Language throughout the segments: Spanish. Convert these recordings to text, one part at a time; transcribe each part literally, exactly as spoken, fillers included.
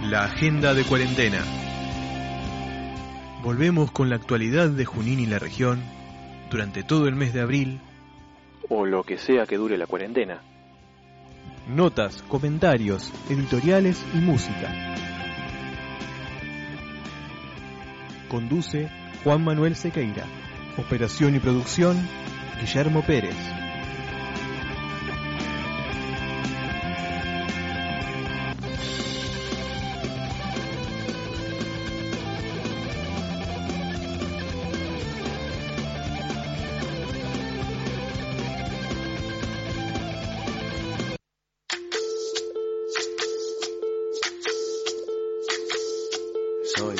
La agenda de cuarentena. Volvemos con la actualidad de Junín y la región durante todo el mes de abril. O lo que sea que dure la cuarentena. Notas, comentarios, editoriales y música. Conduce Juan Manuel Sequeira. Operación y producción, Guillermo Pérez. Soy,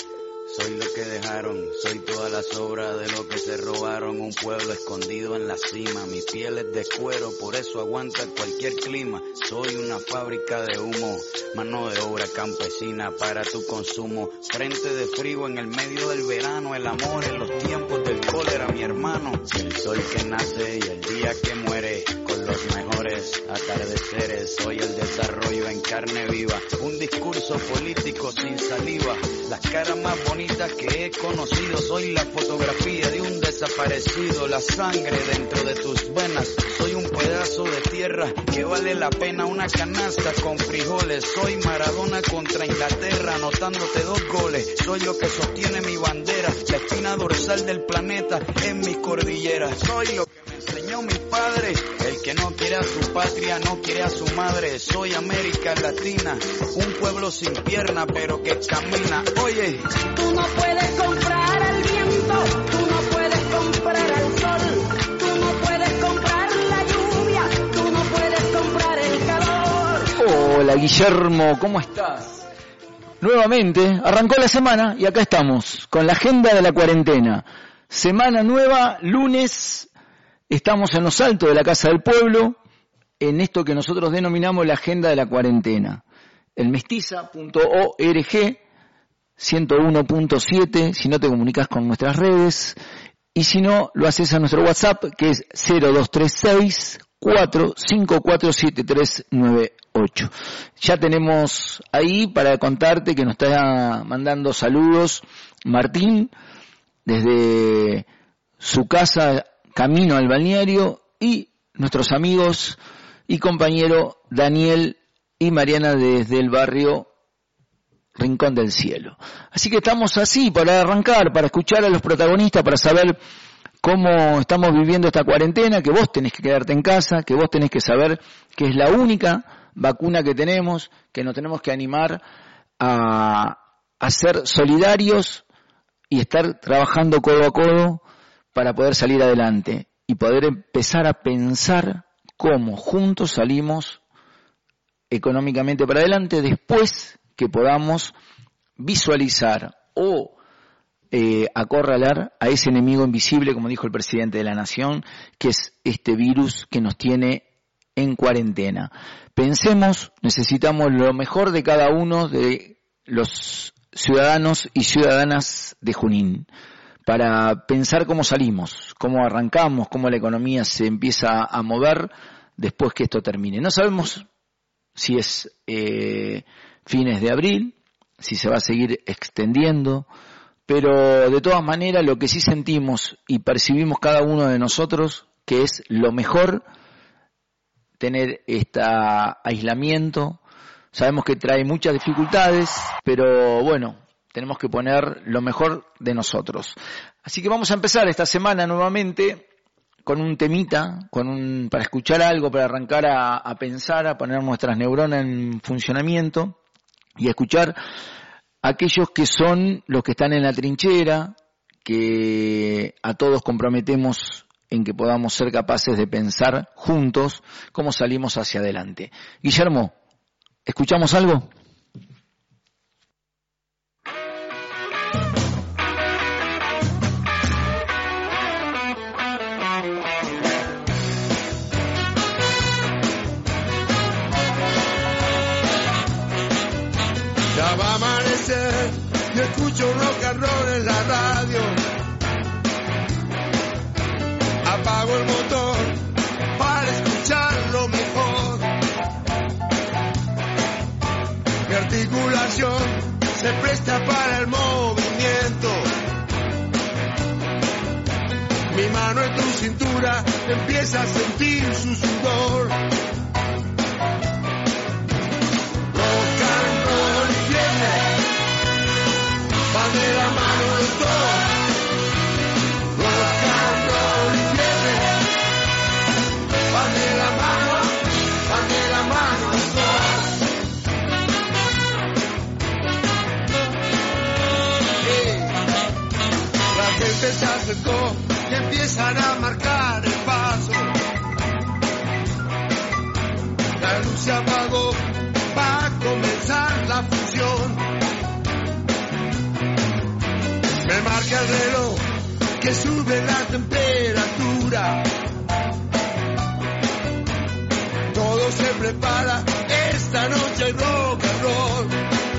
soy lo que dejaron, soy todas las obras de lo que se robaron, un pueblo escondido en la cima, mi piel es de cuero, por eso aguanta cualquier clima, soy una fábrica de humo, mano de obra campesina para tu consumo, frente de frío en el medio del verano, el amor en los tiempos del cólera, mi hermano, el sol que nace y el día que muere, con los mejores atardeceres, soy el desarrollo en carne viva, un discurso político sin saliva, las caras más bonitas que he conocido, soy la fotografía de un desaparecido, la sangre dentro de tus venas, soy un pedazo de tierra que vale la pena una canasta con frijoles, soy Maradona contra Inglaterra, anotándote dos goles, soy lo que sostiene mi bandera, la espina dorsal del planeta en mis cordilleras, soy lo que me enseñó mi padre, el que no quiere a su patria no quiere a su madre, soy América Latina, un pueblo sin pierna pero que camina, oye. Tú no puedes comprar al viento, tú no puedes comprar al sol, tú no puedes comprar la lluvia, tú no puedes comprar el calor. Hola Guillermo, ¿cómo estás? Nuevamente, arrancó la semana y acá estamos, con la agenda de la cuarentena. Semana nueva, lunes, estamos en los altos de la Casa del Pueblo, en esto que nosotros denominamos la agenda de la cuarentena. El mestiza punto org, ciento uno punto siete, si no te comunicas con nuestras redes, y si no, lo haces a nuestro WhatsApp, que es cero dos tres seis, cuatro cinco cuatro, siete tres nueve ocho. Ya tenemos ahí para contarte que nos está mandando saludos Martín, desde su casa, camino al balneario, y nuestros amigos y compañero Daniel y Mariana desde el barrio Rincón del Cielo. Así que estamos así para arrancar, para escuchar a los protagonistas, para saber cómo estamos viviendo esta cuarentena, que vos tenés que quedarte en casa, que vos tenés que saber que es la única vacuna que tenemos, que nos tenemos que animar a, a ser solidarios y estar trabajando codo a codo para poder salir adelante y poder empezar a pensar cómo juntos salimos económicamente para adelante después que podamos visualizar o eh, acorralar a ese enemigo invisible, como dijo el presidente de la Nación, que es este virus que nos tiene en cuarentena. Pensemos, necesitamos lo mejor de cada uno de los ciudadanos y ciudadanas de Junín, para pensar cómo salimos, cómo arrancamos, cómo la economía se empieza a mover después que esto termine. No sabemos si es eh, fines de abril, si se va a seguir extendiendo, pero de todas maneras lo que sí sentimos y percibimos cada uno de nosotros, que es lo mejor tener este aislamiento. Sabemos que trae muchas dificultades, pero bueno, tenemos que poner lo mejor de nosotros. Así que vamos a empezar esta semana nuevamente con un temita, con un, para escuchar algo, para arrancar a, a pensar, a poner nuestras neuronas en funcionamiento y a escuchar a aquellos que son los que están en la trinchera, que a todos comprometemos en que podamos ser capaces de pensar juntos cómo salimos hacia adelante. Guillermo, ¿escuchamos algo? Ya va a amanecer, yo escucho rock and roll en la radio. Apago el motor para escucharlo mejor. Mi articulación se presta para el movimiento. Mi mano en tu cintura empieza a sentir su sudor. Rock and roll y fiebre van de la mano de todos. Rock and roll y fiebre van de la mano, van de la mano de todos. Hey. La gente se acercó y empiezan a marcar el paso. La luz se apagó, va a comenzar la función. Me marca el reloj que sube la temperatura. Todo se prepara, esta noche hay rock and roll.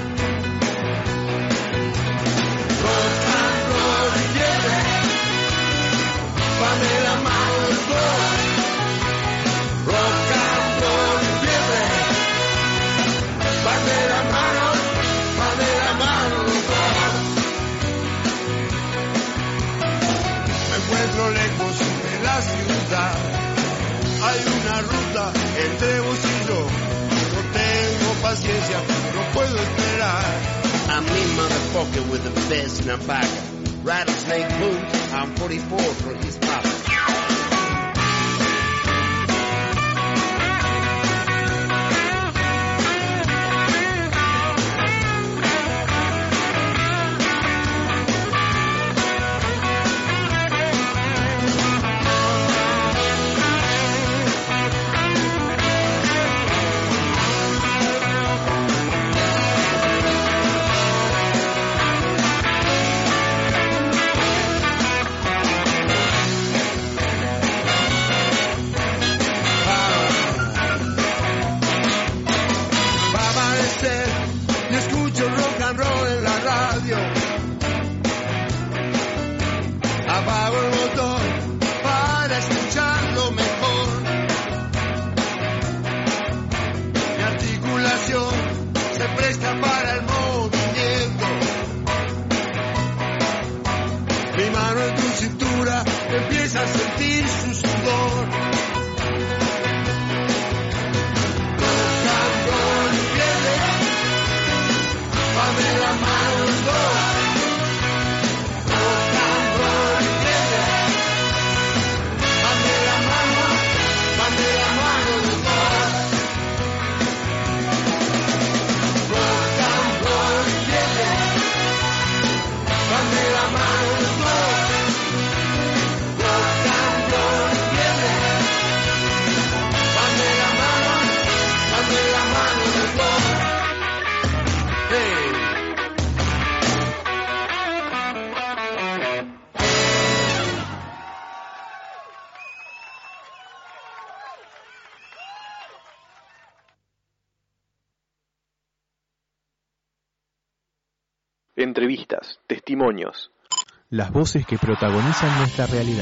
Rock and roll y fiebre van de la mano de todos. Rock and roll y fiebre van de la mano, van de la mano de todos. Me encuentro lejos de la ciudad. Hay una ruta entre vos y yo. No tengo paciencia, no puedo esperar. I'm mean motherfucker with the best in a bag. Rattlesnake boots, I'm forty-four for his pop. Apago el motor para escucharlo mejor. Mi articulación se presta para el movimiento. Mi mano en tu cintura empieza a sentir su sudor. Rock and roll y fiebre van de la mano los dos. Entrevistas, testimonios. Las voces que protagonizan nuestra realidad.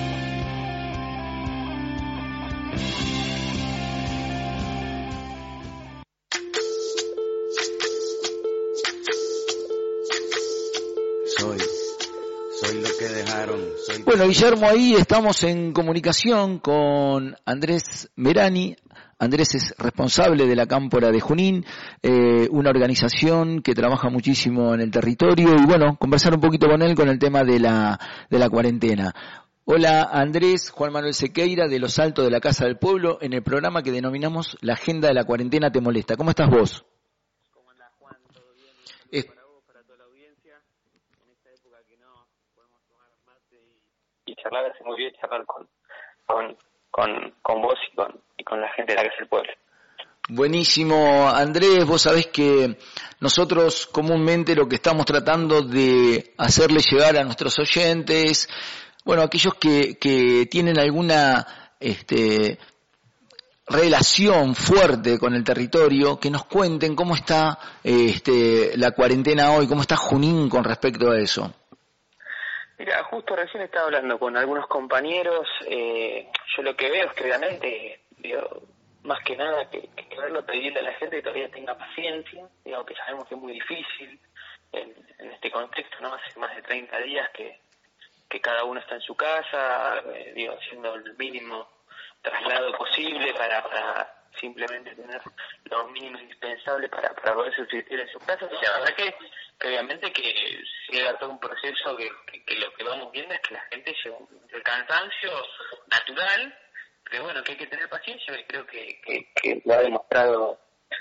Soy, soy lo que dejaron. Soy... Bueno, Guillermo, ahí estamos en comunicación con Andrés Merani. Andrés es responsable de la Cámpora de Junín, eh, una organización que trabaja muchísimo en el territorio y bueno, conversar un poquito con él con el tema de la de la cuarentena. Hola Andrés, Juan Manuel Sequeira de Los Altos de la Casa del Pueblo en el programa que denominamos La Agenda de la Cuarentena Te Molesta. ¿Cómo estás vos? ¿Cómo andás, Juan? ¿Todo bien? Es... Para vos, para toda la audiencia, en esta época que no podemos tomar mate y, y charlar, hace muy bien charlar con, con, con, con vos y con, y con la gente de la Casa del Pueblo. Buenísimo, Andrés, vos sabés que nosotros comúnmente lo que estamos tratando de hacerle llegar a nuestros oyentes, bueno, aquellos que, que tienen alguna este, relación fuerte con el territorio, que nos cuenten cómo está este, la cuarentena hoy, cómo está Junín con respecto a eso. Mira, justo recién estaba hablando con algunos compañeros, eh, yo lo que veo es que obviamente veo, más que nada que, que verlo pedirle a la gente que todavía tenga paciencia, digamos que sabemos que es muy difícil en, en este contexto, ¿no? Hace más de treinta días que, que cada uno está en su casa, eh, digo, haciendo el mínimo traslado posible para, para simplemente tener lo mínimo indispensable para, para poder subsistir en sus casas. Y la verdad que, que obviamente que llega todo un proceso que, que, que lo que vamos viendo es que la gente llega el cansancio natural, pero bueno, que hay que tener paciencia, y creo que, que, que lo ha demostrado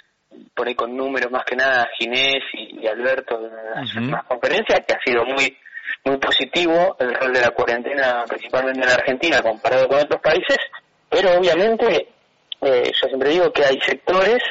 por ahí con números más que nada Ginés y, y Alberto en las Uh-huh. últimas conferencias, que ha sido muy muy positivo el rol de la cuarentena, principalmente en Argentina, comparado con otros países, pero obviamente eh, yo siempre digo que hay sectores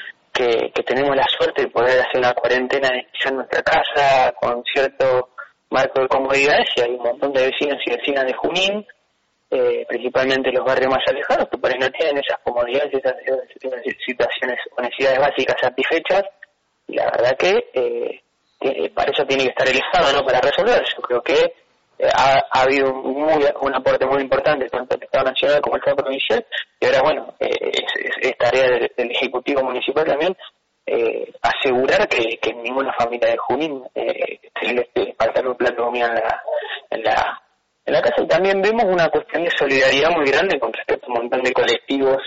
que, que tenemos la suerte de poder hacer una cuarentena quizá en nuestra casa, con cierto marco de comodidades, y hay un montón de vecinos y vecinas de Junín, eh, principalmente los barrios más alejados, que por ahí no tienen esas comodidades, esas, esas situaciones o necesidades básicas satisfechas, y la verdad que eh, que para eso tiene que estar el Estado, ¿no? Para resolver. Yo creo que eh, ha, ha habido un, muy, un aporte muy importante tanto el Estado Nacional como el Estado Provincial, y ahora, bueno, eh, es, es, es tarea del, del Ejecutivo Municipal también eh, asegurar que, que ninguna familia de Junín eh, esté faltando un plato de comida en la, en la en la casa. Y también vemos una cuestión de solidaridad muy grande con respecto a un montón de colectivos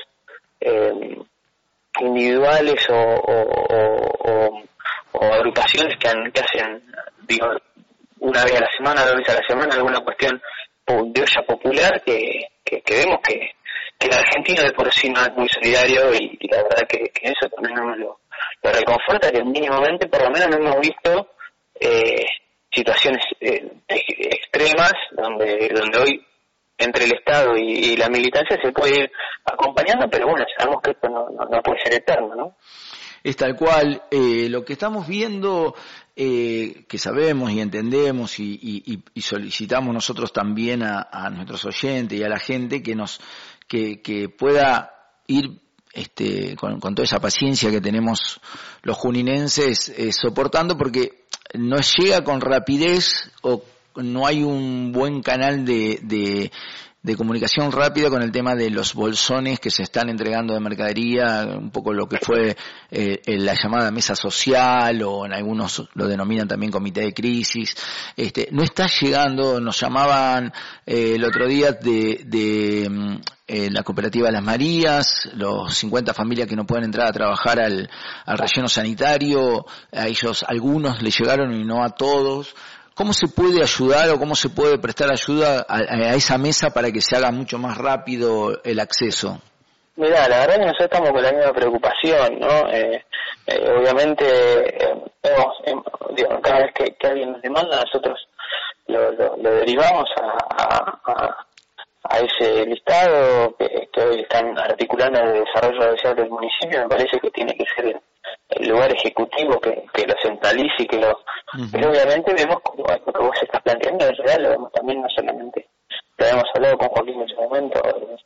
eh, individuales o, o, o, o o agrupaciones que, han, que hacen, digo, una vez a la semana, dos veces a la semana, alguna cuestión de olla popular que, que, que vemos que, que el argentino de por sí no es muy solidario, y, y la verdad que, que eso también nos lo, lo reconforta, que mínimamente por lo menos no hemos visto eh, situaciones eh, extremas donde donde hoy entre el Estado y, y la militancia se puede ir acompañando, pero bueno, sabemos que esto no, no, no puede ser eterno, ¿no? Es tal cual, eh, lo que estamos viendo, eh, que sabemos y entendemos y, y, y solicitamos nosotros también a, a nuestros oyentes y a la gente que nos que, que pueda ir este, con, con toda esa paciencia que tenemos los juninenses eh, soportando, porque no llega con rapidez o no hay un buen canal de, de de comunicación rápida con el tema de los bolsones que se están entregando de mercadería, un poco lo que fue eh, la llamada mesa social, o en algunos lo denominan también comité de crisis. Este, no está llegando. Nos llamaban eh, el otro día de, de eh, la cooperativa Las Marías, los cincuenta familias que no pueden entrar a trabajar al, al relleno sanitario, a ellos algunos les llegaron y no a todos. ¿Cómo se puede ayudar o cómo se puede prestar ayuda a, a esa mesa para que se haga mucho más rápido el acceso? Mira, la verdad que nosotros estamos con la misma preocupación, ¿no? Eh, eh, obviamente, eh, hemos, eh, digo, cada vez que, que alguien nos demanda, nosotros lo, lo, lo derivamos a, a, a, a ese listado que, que hoy están articulando el desarrollo social del municipio. Me parece que tiene que ser el, el lugar ejecutivo que, que lo centralice y que lo... Uh-huh. Pero obviamente vemos como lo que vos estás planteando es real, lo vemos también, no solamente lo hemos hablado con Joaquín en su momento,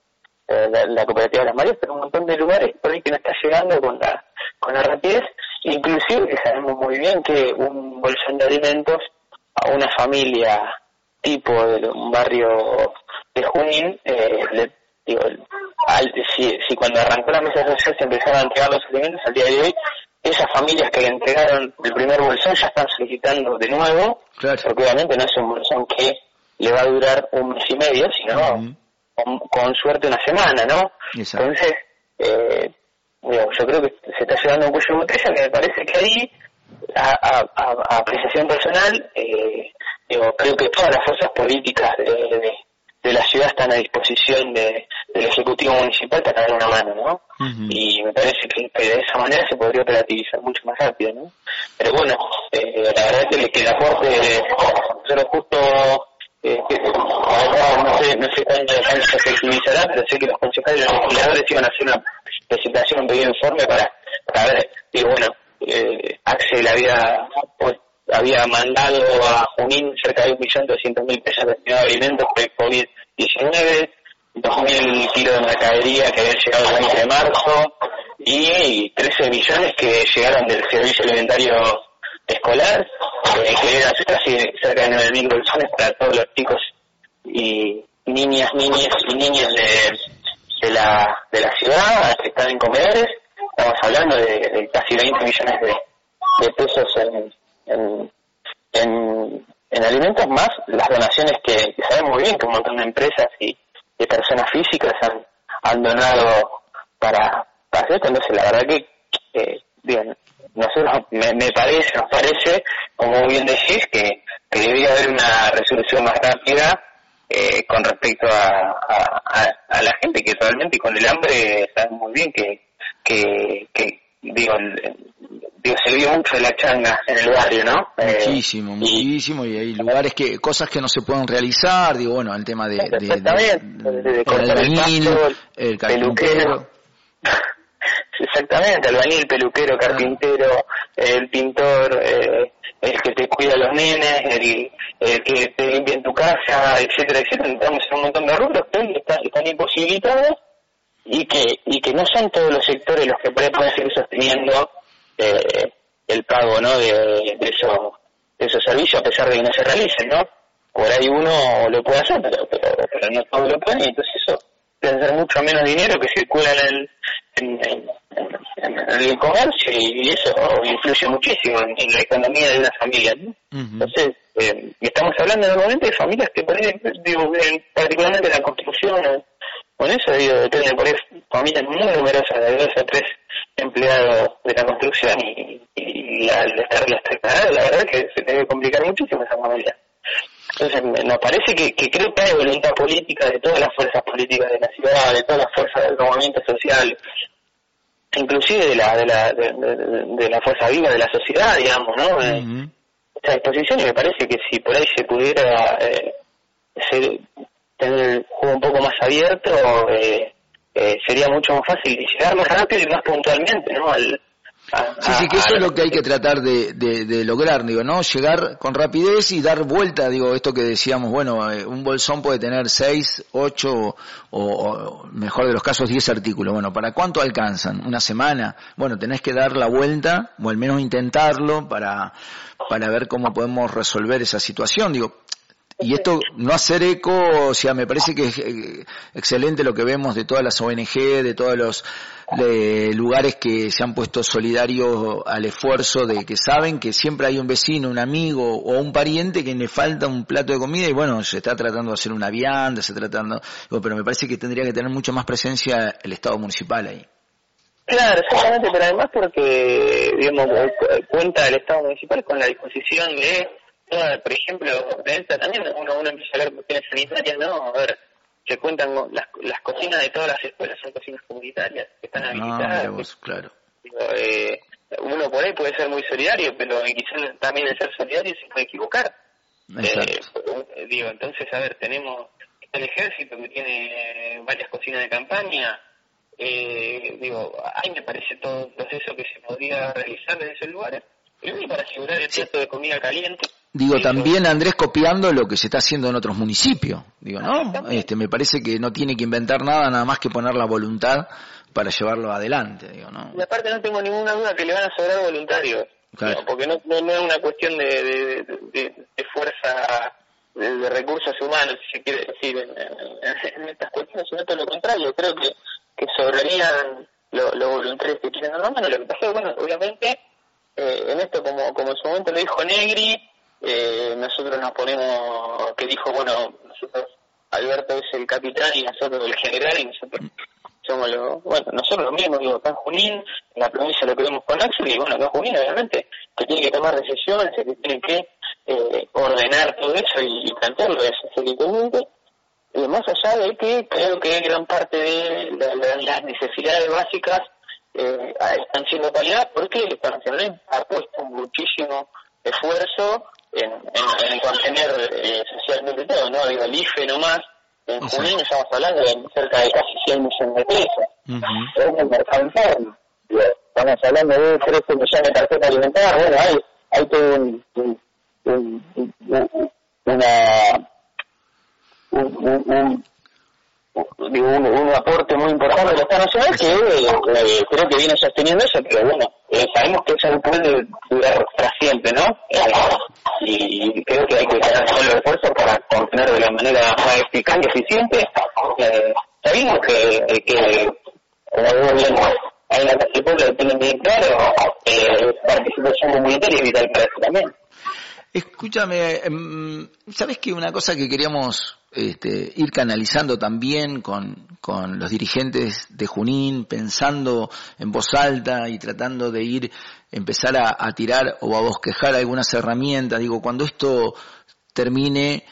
eh, la, la cooperativa de Las Marías, pero un montón de lugares por ahí que no está llegando con la con la rapidez, inclusive que sabemos muy bien que un bolsón de alimentos a una familia tipo de un barrio de Junín, eh, le, digo, al, si, si cuando arrancó la mesa social se empezaron a entregar los alimentos, al día de hoy esas familias que le entregaron el primer bolsón ya están solicitando de nuevo, claro, porque obviamente no es un bolsón que le va a durar un mes y medio, sino uh-huh. con, con suerte una semana, ¿no? Exacto. Entonces, eh, digo, yo creo que se está llevando un cuello de botella que me parece que ahí, a, a, a, a apreciación personal, eh, digo, creo que todas las fuerzas políticas de, de, de la ciudad están a disposición de, del Ejecutivo Municipal para dar una mano, ¿no? Uh-huh. Y me parece que, que de esa manera se podría operativizar mucho más rápido, ¿no? Pero bueno, eh, la verdad es que, que el aporte, nosotros justo, eh, que, no sé, no sé cuándo, cuándo se efectivizará, pero sé que los concejales y los legisladores iban a hacer una presentación, un pedido de informe para, para ver, y bueno, eh, Axel había pues, había mandado a Junín cerca de un millón doscientos mil pesos destinados a alimentos por el COVID diecinueve, dos mil kilos de mercadería que habían llegado el veinte de marzo y trece millones que llegaron del servicio alimentario escolar, eh, que eran casi cerca de nueve mil bolsones para todos los chicos y niñas, niñas y niños de, de la de la ciudad que están en comedores. Estamos hablando de, de casi veinte millones de, de pesos en, en, en, en alimentos, más las donaciones que, que sabemos muy bien que un montón de empresas y de personas físicas han, han donado para, para esto. Entonces, la verdad que, eh, bien, nosotros me, me parece, nos parece, como bien decís, que, que debería haber una resolución más rápida eh, con respecto a, a, a, a la gente que realmente con el hambre saben muy bien que que, que digo, digo, se vio mucho de la changa en el barrio, ¿no? Muchísimo, eh, muchísimo, y hay lugares que, cosas que no se pueden realizar, digo, bueno, el tema de, de, de, exactamente, de, de, de el albañil, el, el peluquero, exactamente, albañil, peluquero, carpintero, el pintor, eh, el que te cuida a los nenes, el, el que te limpia en tu casa, etcétera, etcétera. Entramos en un montón de rubros que hoy están, están imposibilitados, y que y que no son todos los sectores los que pueden seguir sosteniendo eh, el pago, ¿no?, de, de esos de esos servicios, a pesar de que no se realicen, ¿no? Por ahí uno lo puede hacer, pero pero, pero no todos lo pueden, y entonces eso puede ser mucho menos dinero que circula en el en, en, en, en el comercio, y eso influye muchísimo en, en la economía de una familia, ¿no? Uh-huh. Entonces, eh, estamos hablando normalmente de familias que, por ahí, digo, particularmente en la construcción, con eso, digo, depende por ahí familias muy numerosas, de dos a tres empleados de la construcción, y, y al estar las tres paradas, la verdad es que se debe complicar muchísimo esa familia. Entonces, nos parece que, que creo que hay voluntad política de todas las fuerzas políticas de la ciudad, de todas las fuerzas de los movimientos sociales, inclusive de la de la de, de, de la fuerza viva de la sociedad, digamos, ¿no? Uh-huh. Esta disposición, y me parece que si por ahí se pudiera eh, ser, tener el juego un poco más abierto, eh, eh, sería mucho más fácil y llegar más rápido y más puntualmente, ¿no? Al, a, sí, sí, que eso a, es lo que hay que tratar de, de, de lograr, digo, ¿no? Llegar con rapidez y dar vuelta, digo, esto que decíamos, bueno, eh, un bolsón puede tener seis, ocho o, o, mejor de los casos, diez artículos. Bueno, ¿para cuánto alcanzan? ¿Una semana? Bueno, tenés que dar la vuelta, o al menos intentarlo, para, para ver cómo podemos resolver esa situación, digo. Y esto, no hacer eco, o sea, me parece que es eh, excelente lo que vemos de todas las O N G, de todos los de lugares que se han puesto solidarios al esfuerzo, de que saben que siempre hay un vecino, un amigo o un pariente que le falta un plato de comida, y bueno, se está tratando de hacer una vianda, se está tratando, pero me parece que tendría que tener mucho más presencia el Estado municipal ahí. Claro, exactamente, pero además porque, digamos, cuenta el Estado municipal con la disposición de, por ejemplo, de esta también uno, uno empieza a ver cuestiones sanitarias, ¿no? A ver, se cuentan las, las cocinas de todas las escuelas, son cocinas comunitarias que están habilitadas. No, vos, claro. Digo, eh, uno por ahí puede ser muy solidario, pero quizás también el ser solidario se puede equivocar. Eh, digo, entonces, a ver, tenemos el ejército que tiene varias cocinas de campaña. Eh, digo, ahí me parece todo un proceso que se podría realizar desde esos lugares, primero para asegurar el plato de comida caliente. Digo, también, Andrés, copiando lo que se está haciendo en otros municipios, digo, ¿no? Este, me parece que no tiene que inventar nada, nada más que poner la voluntad para llevarlo adelante, digo, ¿no? Y aparte no tengo ninguna duda que le van a sobrar voluntarios, claro. Digo, porque no, no, no es una cuestión de, de, de, de fuerza, de, de recursos humanos, si se quiere decir, en, en, en estas cuestiones, sino todo lo contrario. Creo que, que sobrarían los lo voluntarios que quieren dar la mano. Lo que pasa es, bueno, obviamente, eh, en esto, como, como en su momento lo dijo Negri, Eh, nosotros nos ponemos, que dijo, bueno, nosotros, Alberto es el capitán y nosotros el general, y nosotros somos los, bueno, nosotros lo mismo, digo, acá en Junín, en la provincia lo que vemos con Axel, y bueno, acá en Junín, obviamente, que tiene que tomar decisiones, que tiene que eh, ordenar todo eso y, y plantearlo efectivamente, eh, más allá de que creo que gran parte de la, la, las necesidades básicas eh, están siendo paliadas, porque el Estado Nacional ha puesto muchísimo esfuerzo En, en, en contener eh, socialmente todo, ¿no? Digo, el I F E nomás, en Exacto. Junín estamos hablando de cerca de casi cien millones de pesos. Uh-huh. Es un mercado interno. Estamos hablando de trece millones de tarjetas alimentarias. Bueno, hay, hay todo un, un, un, un, una, un, un, un, digo, un, un aporte muy importante del Estado Nacional que eh, creo que viene sosteniendo eso, pero bueno, eh, sabemos que eso no puede durar para siempre, ¿no? Eh, y creo que hay que hacer todos los esfuerzos para contener de la manera más eficaz y eficiente eh, sabemos que, que como digo bien, hay una Casa del Pueblo que tienen bien claro, eh, participación comunitaria es vital para eso también. Escúchame, ¿sabes qué? Una cosa que queríamos este, ir canalizando también con, con los dirigentes de Junín, pensando en voz alta y tratando de ir, empezar a, a tirar o a bosquejar algunas herramientas. Digo, cuando esto termine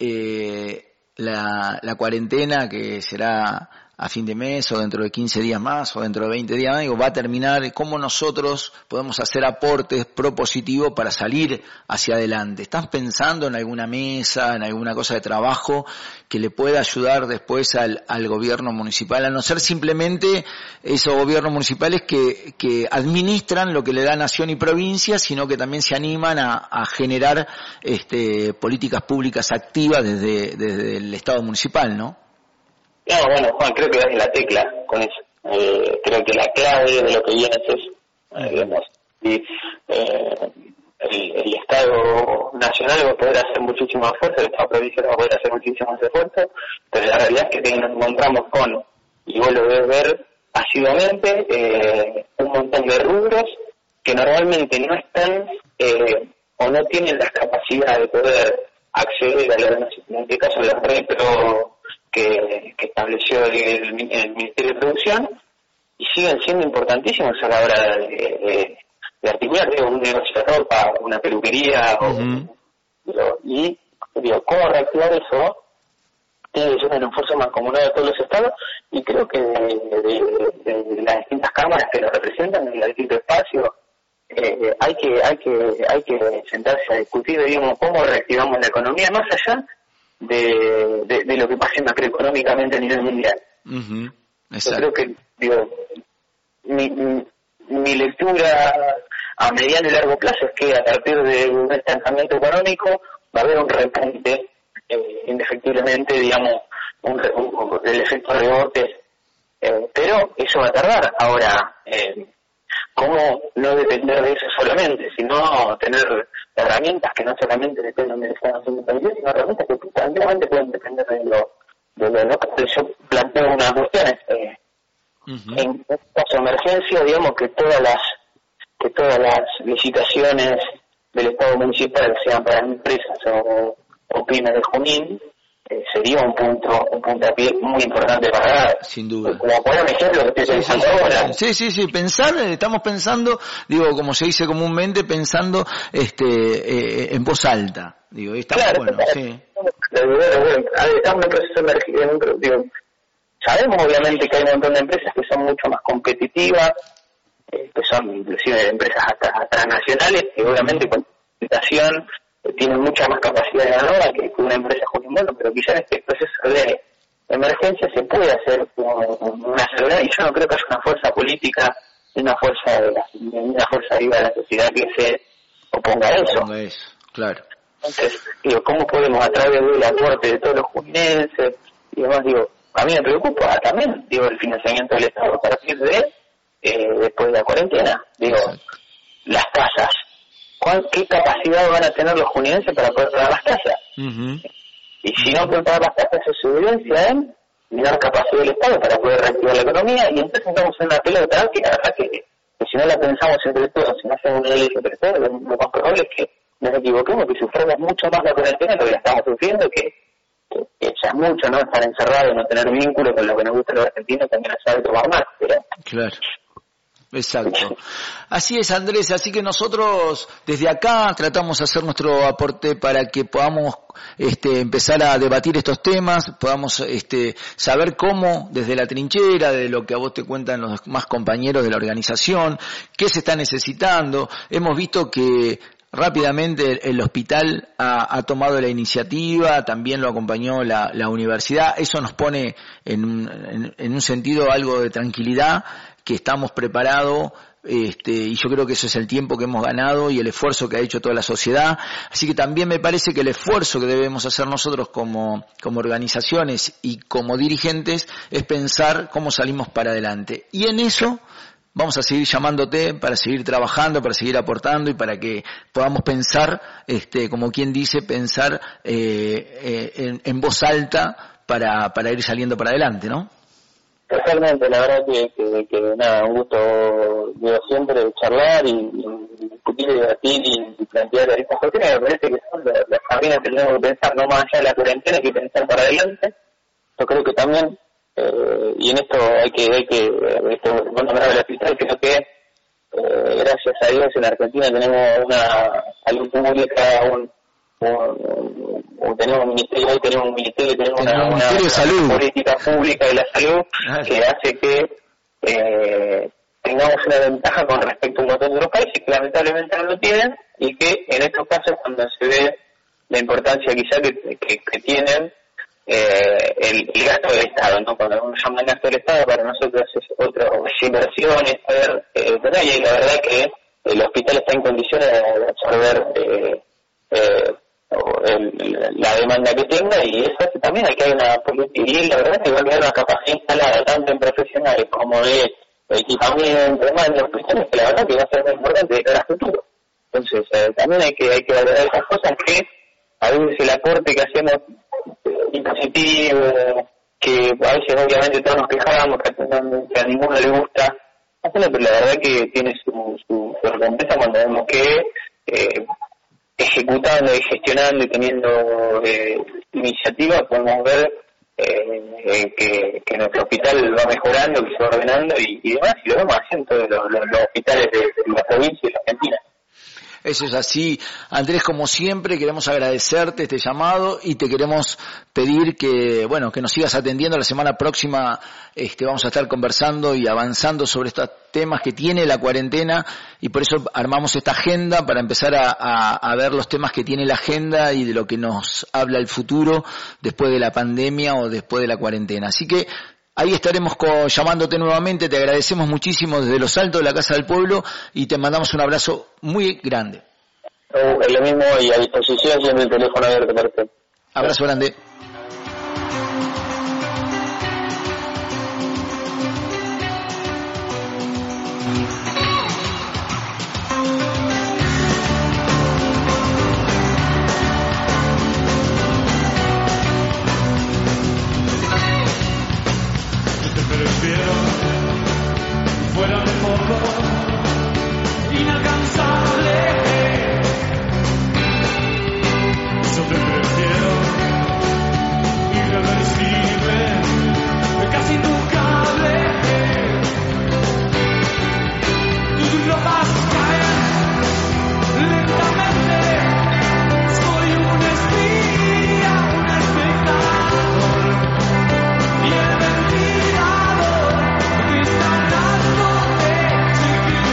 eh, la, la cuarentena, que será a fin de mes o dentro de quince días más o dentro de veinte días más, digo, va a terminar, cómo nosotros podemos hacer aportes propositivos para salir hacia adelante. ¿Estás pensando en alguna mesa, en alguna cosa de trabajo que le pueda ayudar después al, al gobierno municipal, a no ser simplemente esos gobiernos municipales que, que administran lo que le da nación y provincia, sino que también se animan a, a generar este, políticas públicas activas desde, desde el Estado municipal, ¿no? No, bueno, Juan, creo que das en la tecla con eso. Eh, creo que la clave de lo que viene es eso. Eh, digamos, y, eh, el, el Estado nacional va a poder hacer muchísimo esfuerzo, el Estado provincial va a poder hacer muchísimo esfuerzo, pero la realidad es que nos encontramos con, y vos lo debes ver asiduamente, eh, un montón de rubros que normalmente no están eh, o no tienen las capacidades de poder acceder a la, en este caso, la repro que, que estableció el, el Ministerio de Producción, y siguen siendo importantísimos a la hora de, de, de articular, digo, un negocio de ropa, una peluquería, uh-huh. o, digo, y digo, cómo reactivar eso tiene que ser un esfuerzo mancomunado de todos los estados, y creo que de, de, de las distintas cámaras que lo representan en los distintos espacios, eh, hay que hay que hay que sentarse a discutir, digamos, cómo reactivamos la economía más allá de, de, de lo que pase macroeconómicamente a nivel mundial. Uh-huh. Yo creo que, digo, mi, mi, mi lectura a mediano y largo plazo es que a partir de un estancamiento económico va a haber un repunte, eh, indefectiblemente, digamos, un, un, el efecto rebote, eh, pero eso va a tardar. Ahora, eh, ¿cómo no depender de eso solamente, sino tener herramientas que no solamente dependan del Estado Nacional, sino herramientas que tranquilamente pueden depender de lo, de lo local? Yo planteo unas cuestiones. Eh, uh-huh. En caso de emergencia, digamos que todas las que todas las licitaciones del Estado municipal sean para empresas o, o pymes de Junín, eh, sería un punto un puntapié muy importante para dar. Sin duda. Como poner un ejemplo que estoy sí, pensando sí, ahora. Sí, sí, sí, pensar, estamos pensando, digo, como se dice comúnmente, pensando este eh, en voz alta. Digo, está claro, bueno, claro. sí. Estamos en un proceso emergente, digo, sabemos obviamente que hay un montón de empresas que son mucho más competitivas, eh, que son inclusive empresas hasta, hasta nacionales, que obviamente con licitación eh, tienen mucha más capacidad de ganadora que, que una empresa junín, pero quizá en este proceso de emergencia se puede hacer una salvedad, y yo no creo que haya una fuerza política, una fuerza de la, una fuerza viva de la sociedad que se oponga a eso. No es, claro. Entonces, digo, ¿cómo podemos a través del aporte de todos los juninenses y demás? Digo, a mí me preocupa también, digo, el financiamiento del Estado a partir de, eh, después de la cuarentena. Digo, exacto. Las tasas. ¿Cuál, ¿Qué capacidad van a tener los juninenses para poder pagar las tasas? Uh-huh. Y si no pueden pagar las tasas, eso se evidencia en menor capacidad del Estado para poder reactivar la economía, y entonces estamos en una pelota que la verdad que, que si no la pensamos entre todos, si no hacemos un análisis entre todos, lo, lo más probable es que nos equivoquemos, que suframos mucho más la cuarentena de lo que la estamos sufriendo, que, que, que ya es mucho, ¿no? Estar encerrado y no tener vínculo con lo que nos gusta a los argentinos, también nos sabe tomar más, pero... Claro. Exacto. Así es, Andrés, así que nosotros desde acá tratamos de hacer nuestro aporte para que podamos este, empezar a debatir estos temas, podamos este, saber cómo desde la trinchera, de lo que a vos te cuentan los más compañeros de la organización, qué se está necesitando. Hemos visto que rápidamente el hospital ha, ha tomado la iniciativa, también lo acompañó la, la universidad. Eso nos pone en un, en, en un sentido algo de tranquilidad, que estamos preparados, este, y yo creo que eso es el tiempo que hemos ganado y el esfuerzo que ha hecho toda la sociedad. Así que también me parece que el esfuerzo que debemos hacer nosotros como, como organizaciones y como dirigentes es pensar cómo salimos para adelante. Y en eso vamos a seguir llamándote para seguir trabajando, para seguir aportando y para que podamos pensar, este, como quien dice, pensar eh, eh, en, en voz alta para, para ir saliendo para adelante, ¿no? Totalmente, la verdad que, que, que nada, un gusto, digo, siempre charlar y, y discutir y debatir y, y plantear estas cuestiones. Me parece que son las, las caminas que tenemos que pensar, no más allá de la cuarentena, hay que pensar para adelante. Yo creo que también, eh, y en esto hay que, hay que, esto, bueno, me la fiscal, creo que eh, gracias a Dios en Argentina tenemos una salud pública, un Un, un, tenemos un ministerio, hoy tenemos un ministerio, tenemos una, un una, una política pública de la salud que hace que eh, tengamos una ventaja con respecto a un montón de otros países que lamentablemente no lo tienen, y que en estos casos, cuando se ve la importancia quizá que, que, que tienen eh, el, el gasto del Estado, ¿no? Cuando uno llama el gasto del Estado, para nosotros es otra inversiones, a ver, eh, y la verdad que el hospital está en condiciones de absorber eh, eh, El, la demanda que tenga, y eso hace también hay que hay una política, y la verdad es que va a haber una capacidad instalada tanto en profesionales como de, de equipamiento, demás en los hospitales, que la verdad que va a ser muy importante de cara al futuro. Entonces eh, también hay que hay que valorar esas cosas, que a veces el aporte que hacemos eh, impositivo, que a veces obviamente todos nos quejamos, que, que a ninguno le gusta hacerlo, pero la verdad que tiene su, su, su recompensa cuando vemos que eh, ejecutando y gestionando y teniendo eh, iniciativas, podemos ver eh, eh, que, que nuestro hospital va mejorando, que se va ordenando y, y demás, y lo vamos haciendo todos los, los, los hospitales de, de la provincia y de la Argentina. Eso es así. Andrés, como siempre, queremos agradecerte este llamado y te queremos pedir que, bueno, que nos sigas atendiendo. La semana próxima este, vamos a estar conversando y avanzando sobre estos temas que tiene la cuarentena, y por eso armamos esta agenda para empezar a, a, a ver los temas que tiene la agenda y de lo que nos habla el futuro después de la pandemia o después de la cuarentena. Así que ahí estaremos con, llamándote nuevamente. Te agradecemos muchísimo desde los altos de la Casa del Pueblo y te mandamos un abrazo muy grande. Oh, es lo mismo, y a disposición siempre el teléfono abierto para usted. Abrazo grande. Fuera de foco, inalcanzable. Yo te prefiero, irreversible, casi intocable. Tus ropas caen lentamente. Soy un espía, un espectador, y el ventilador que está dando.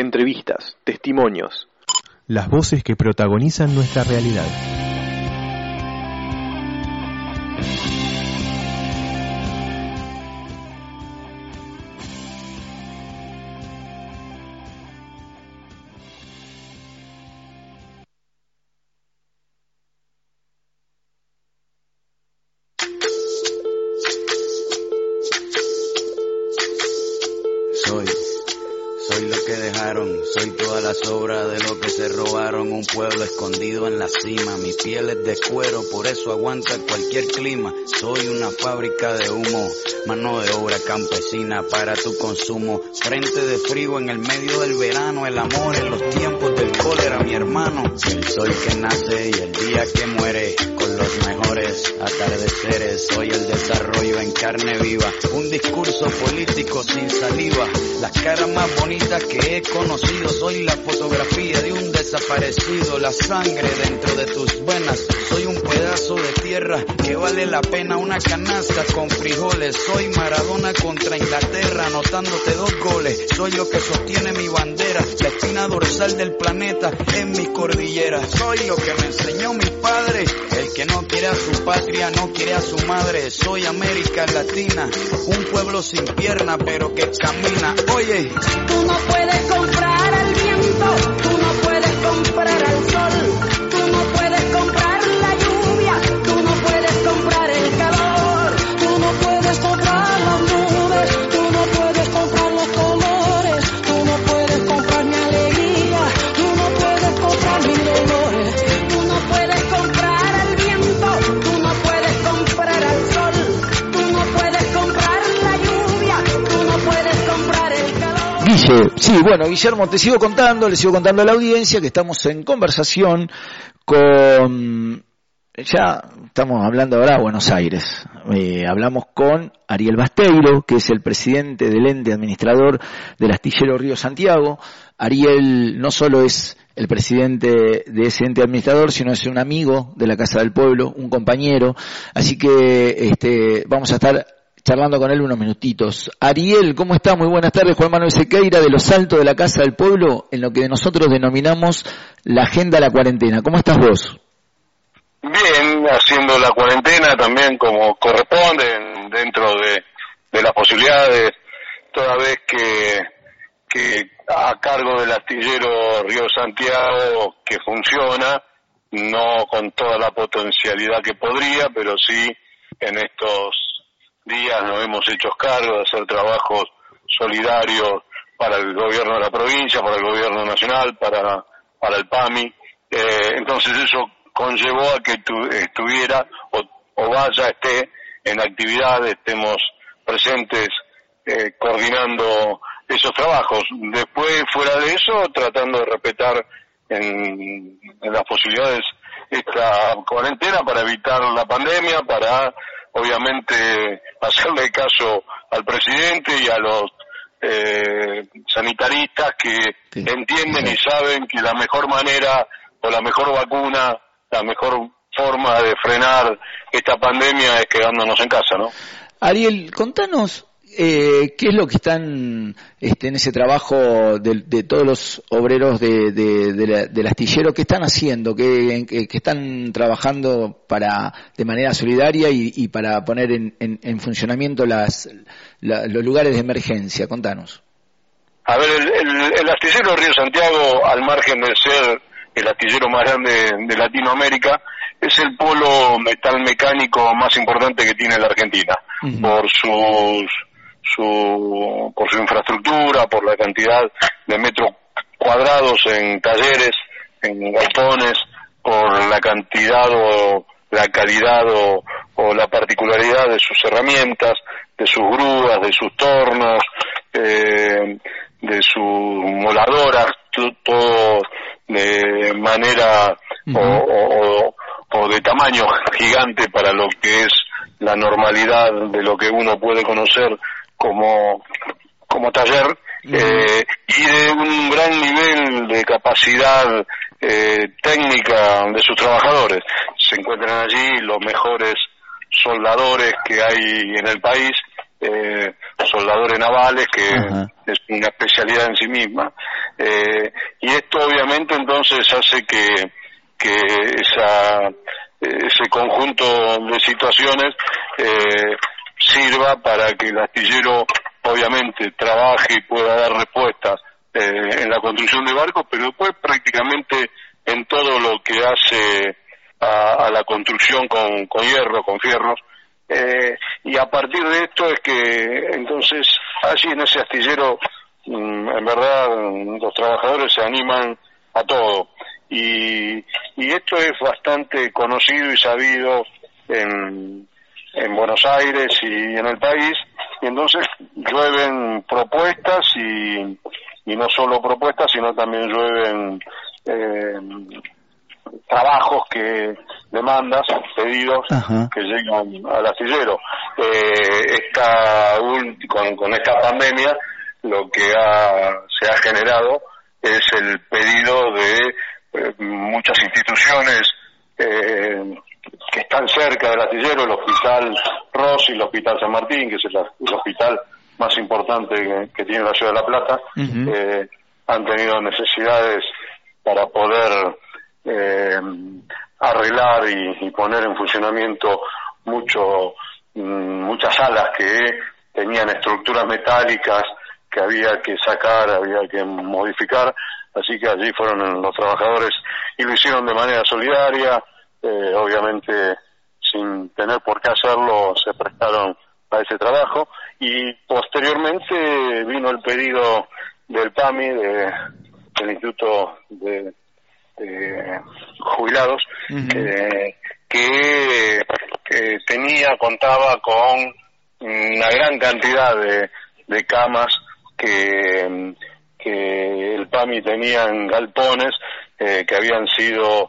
Entrevistas, testimonios. Las voces que protagonizan nuestra realidad. Soy, soy lo que dejaron, soy toda la sobra de lo que se robaron, un pueblo escondido en la cima, mi piel es de cuero, por eso aguanta cualquier clima, soy una fábrica de humo, mano de obra campesina para tu consumo, frente de frío en el medio del verano, el amor en los tiempos del cólera, mi hermano, el sol que nace y el día que muere, con los mejores atardeceres, soy el desarrollo en carne viva, un discurso político sin saliva, las caras más bonitas que he conocido, soy la fotografía de un desaparecido, la sangre dentro de tus venas, soy un pedazo de tierra que vale la pena una canasta con frijoles, soy Maradona contra Inglaterra, anotándote dos goles, soy lo que sostiene mi bandera, la espina dorsal del planeta en mis cordilleras, soy lo que me enseñó mi padre, el que no quiere a su patria, no quiere a su madre, soy América Latina, un pueblo sin pierna pero que camina, oye. Tú no puedes comprar al viento, tú no puedes comprar al sol, tú no puedes comprar la lluvia, tú no puedes comprar el calor, tú no puedes comprar las nubes, tú no puedes comprar los colores, tú no puedes comprar mi alegría, tú no puedes comprar mis dolores, tú no puedes comprar al viento, tú no puedes comprar al sol, tú no puedes comprar la lluvia, tú no puedes comprar el calor. Guille, sí, bueno, Guillermo, te sigo contando, le sigo contando a la audiencia que estamos en conversación con, ya estamos hablando ahora de Buenos Aires, eh, hablamos con Ariel Basteiro, que es el presidente del ente administrador del Astillero Río Santiago. Ariel no solo es el presidente de ese ente administrador, sino es un amigo de la Casa del Pueblo, un compañero, así que este, vamos a estar charlando con él unos minutitos. Ariel, ¿cómo está? Muy buenas tardes. Juan Manuel Sequeira de Los Altos de la Casa del Pueblo, en lo que nosotros denominamos la agenda de la cuarentena. ¿Cómo estás vos? Bien, haciendo la cuarentena también como corresponde, dentro de, de las posibilidades, toda vez que, que a cargo del astillero Río Santiago, que funciona, no con toda la potencialidad que podría, pero sí en estos días nos hemos hecho cargo de hacer trabajos solidarios para el gobierno de la provincia, para el gobierno nacional, para, para el P A M I. Eh, entonces eso conllevó a que tu, estuviera o, o vaya, esté en actividad, estemos presentes eh, coordinando esos trabajos. Después, fuera de eso, tratando de respetar en, en las posibilidades esta cuarentena para evitar la pandemia, para obviamente hacerle caso al presidente y a los eh, sanitaristas que sí, entienden sí. y saben que la mejor manera o la mejor vacuna, la mejor forma de frenar esta pandemia es quedándonos en casa, ¿no? Ariel, contanos eh, qué es lo que están este, en ese trabajo de, de todos los obreros de, de, de la, del astillero, qué están haciendo, qué, qué, qué están trabajando para de manera solidaria y, y para poner en, en, en funcionamiento las, la, los lugares de emergencia. Contanos. A ver, el, el, el astillero Río Santiago, al margen de ser el astillero más grande de Latinoamérica, es el polo metalmecánico más importante que tiene la Argentina, uh-huh. por sus su por su infraestructura, por la cantidad de metros cuadrados en talleres, en galpones, por la cantidad o la calidad o, o la particularidad de sus herramientas, de sus grúas, de sus tornos, eh, de sus moladoras, t- todo de manera uh-huh. o, o, o de tamaño gigante para lo que es la normalidad de lo que uno puede conocer como como taller, uh-huh. eh, y de un gran nivel de capacidad eh, técnica de sus trabajadores. Se encuentran allí los mejores soldadores que hay en el país eh, soldadores navales, que Ajá. es una especialidad en sí misma. Eh, y esto obviamente entonces hace que, que esa, ese conjunto de situaciones eh, sirva para que el astillero obviamente trabaje y pueda dar respuestas eh, en la construcción de barcos, pero después prácticamente en todo lo que hace a, a la construcción con, con hierro, con fierros. Eh, y a partir de esto es que entonces allí en ese astillero mmm, en verdad los trabajadores se animan a todo, y, y esto es bastante conocido y sabido en, en Buenos Aires y en el país, y entonces llueven propuestas y, y no solo propuestas sino también llueven eh, trabajos, que demandas, pedidos Ajá. que llegan al astillero. Eh, esta con, con esta pandemia lo que ha, se ha generado es el pedido de eh, muchas instituciones eh, que están cerca del astillero, el Hospital Rossi, el Hospital San Martín, que es el, el hospital más importante que, que tiene la Ciudad de La Plata. Uh-huh. eh, han tenido necesidades para poder eh, arreglar y, y poner en funcionamiento mucho muchas salas que tenían estructuras metálicas que había que sacar, había que modificar, así que allí fueron los trabajadores y lo hicieron de manera solidaria, eh, obviamente sin tener por qué hacerlo, se prestaron a ese trabajo, y posteriormente vino el pedido del P A M I, de, del Instituto de, de Jubilados, uh-huh. eh, que, que tenía, contaba con una gran cantidad de, de camas que, que el P A M I tenía en galpones eh, que habían sido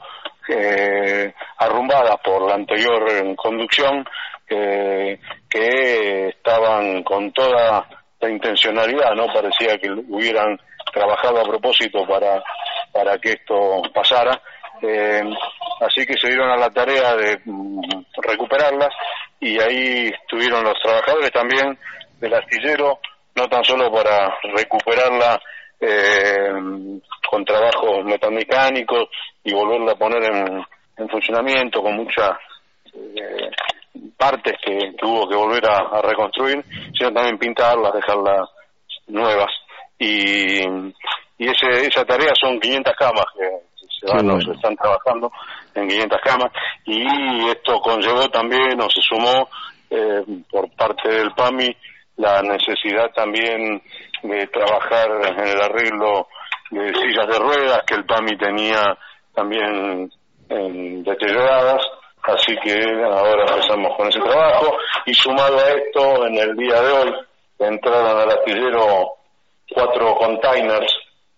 eh, arrumbadas por la anterior conducción, eh, que estaban con toda la intencionalidad, ¿no? Parecía que hubieran trabajado a propósito para, para que esto pasara. Eh, así que se dieron a la tarea de mm, recuperarlas, y ahí estuvieron los trabajadores también del astillero, no tan solo para recuperarla eh, con trabajos metamecánicos y volverla a poner en, en funcionamiento con muchas eh, partes que, que hubo que volver a, a reconstruir, sino también pintarlas, dejarlas nuevas, y, y ese, esa tarea son quinientas camas que se van, bueno. se están trabajando en quinientas camas, y esto conllevó también, o se sumó eh, por parte del P A M I, la necesidad también de trabajar en el arreglo de sillas de ruedas que el P A M I tenía también eh, deterioradas, así que ahora empezamos con ese trabajo, y sumado a esto, en el día de hoy entraron al astillero cuatro containers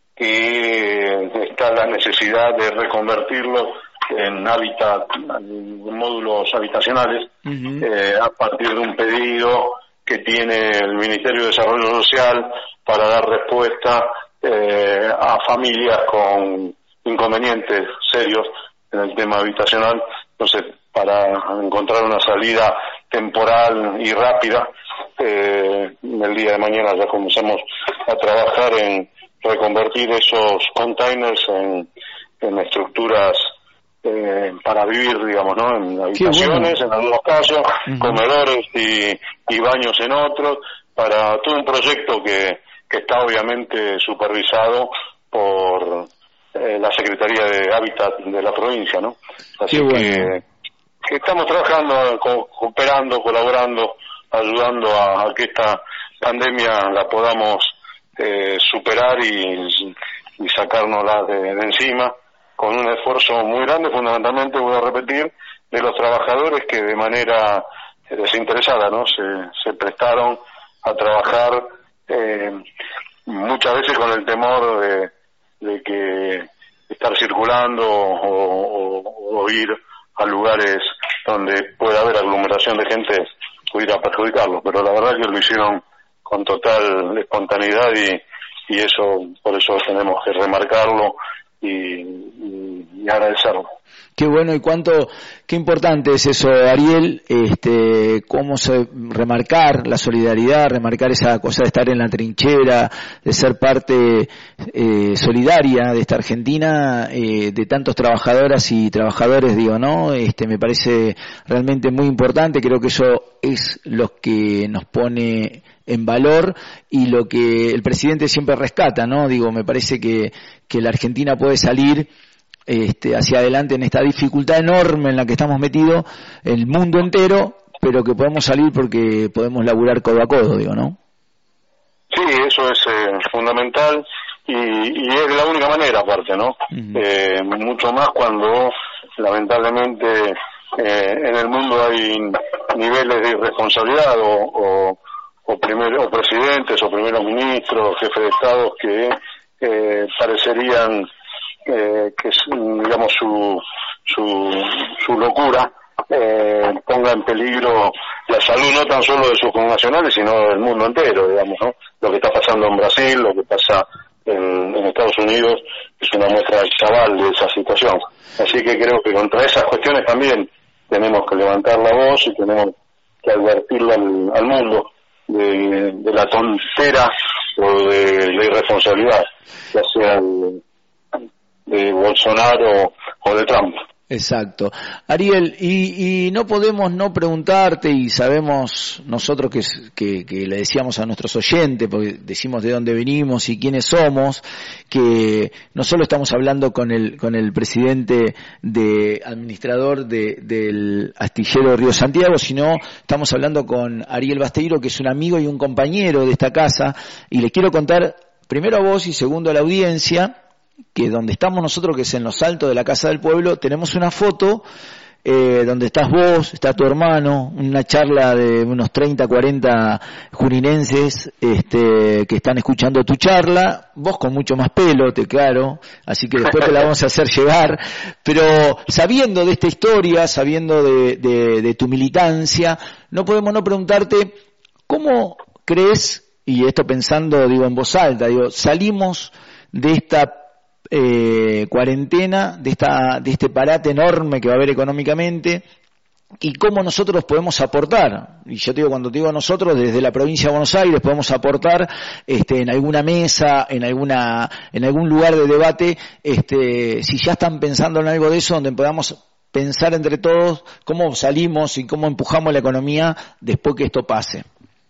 que está la necesidad de reconvertirlos en hábitat, en módulos habitacionales, uh-huh. eh, a partir de un pedido que tiene el Ministerio de Desarrollo Social para dar respuesta eh, a familias con inconvenientes serios en el tema habitacional. Entonces, para encontrar una salida temporal y rápida, eh, el día de mañana ya comenzamos a trabajar en reconvertir esos containers en, en estructuras eh, para vivir, digamos, ¿no? En habitaciones, bueno. En algunos casos, uh-huh. comedores y, y baños en otros, para todo un proyecto que, que está obviamente supervisado por eh, la Secretaría de Hábitat de la provincia, ¿no? Así bueno. que, que estamos trabajando, co- cooperando, colaborando, ayudando a, a que esta pandemia la podamos eh, superar y, y sacárnosla de, de encima, con un esfuerzo muy grande, fundamentalmente, voy a repetir, de los trabajadores que de manera desinteresada, ¿no? Se, se prestaron a trabajar eh, muchas veces con el temor de, de que estar circulando o, o, o ir a lugares donde pueda haber aglomeración de gente pudiera perjudicarlos, pero la verdad que lo hicieron con total espontaneidad, y, y eso, por eso tenemos que remarcarlo y, y, y agradecerlo. Qué bueno y cuánto, qué importante es eso, Ariel, este, cómo se, remarcar la solidaridad, remarcar esa cosa de estar en la trinchera, de ser parte eh, solidaria de esta Argentina, eh, de tantos trabajadoras y trabajadores, digo, ¿no? Este, me parece realmente muy importante, creo que eso es lo que nos pone en valor y lo que el presidente siempre rescata, ¿no? Digo, me parece que, que la Argentina puede salir Este, hacia adelante en esta dificultad enorme en la que estamos metidos el mundo entero, pero que podemos salir porque podemos laburar codo a codo, digo, ¿no? Sí, eso es eh, fundamental y, y es la única manera, aparte, ¿no? Uh-huh. Eh, mucho más cuando lamentablemente eh, en el mundo hay niveles de irresponsabilidad o, o, o, primer, o presidentes o primeros ministros, jefes de estados que eh, parecerían Eh, que digamos su su su locura eh, ponga en peligro la salud no tan solo de sus connacionales sino del mundo entero, digamos, ¿no? Lo que está pasando en Brasil, lo que pasa en, en Estados Unidos es una muestra cabal de esa situación. Así que creo que contra esas cuestiones también tenemos que levantar la voz y tenemos que advertirle al, al mundo de, de la tontera o de la irresponsabilidad, ya sea el, de Bolsonaro o de Trump. Exacto. Ariel, y, y no podemos no preguntarte, y sabemos nosotros que, que, que le decíamos a nuestros oyentes, porque decimos de dónde venimos y quiénes somos, que no solo estamos hablando con el con el presidente de administrador de, del astillero Río Santiago, sino estamos hablando con Ariel Basteiro, que es un amigo y un compañero de esta casa, y le quiero contar primero a vos y segundo a la audiencia que donde estamos nosotros, que es en los altos de la Casa del Pueblo, tenemos una foto eh, donde estás vos, está tu hermano, una charla de unos treinta, cuarenta jurinenses este, que están escuchando tu charla, vos con mucho más pelo, te claro, así que después te la vamos a hacer llegar, pero sabiendo de esta historia, sabiendo de, de, de tu militancia, no podemos no preguntarte, ¿cómo crees, y esto pensando, digo, en voz alta, digo, salimos de esta Eh, cuarentena, de esta de este parate enorme que va a haber económicamente, y cómo nosotros podemos aportar? Y yo te digo, cuando te digo nosotros, desde la provincia de Buenos Aires podemos aportar este, en alguna mesa, en alguna en algún lugar de debate, este, si ya están pensando en algo de eso, donde podamos pensar entre todos cómo salimos y cómo empujamos la economía después que esto pase.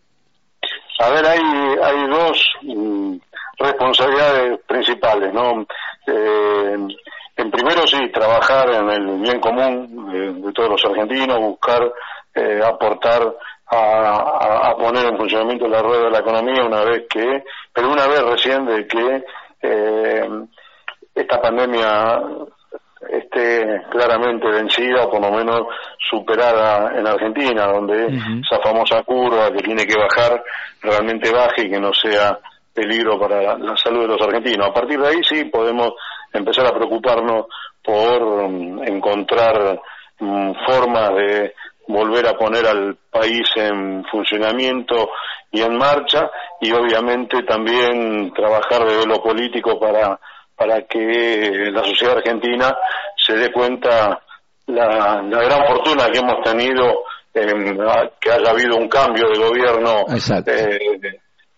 A ver, hay hay dos mm, responsabilidades principales, ¿no? Eh, en primero sí, trabajar en el bien común de, de todos los argentinos, buscar eh, aportar a, a, a poner en funcionamiento la rueda de la economía una vez que, pero una vez recién de que eh, esta pandemia esté claramente vencida o por lo menos superada en Argentina, donde uh-huh. esa famosa curva que tiene que bajar realmente baje y que no sea peligro para la, la salud de los argentinos. A partir de ahí sí podemos empezar a preocuparnos por um, encontrar um, formas de volver a poner al país en funcionamiento y en marcha, y obviamente también trabajar desde lo político para para que la sociedad argentina se dé cuenta la, la gran fortuna que hemos tenido en que haya habido un cambio de gobierno eh,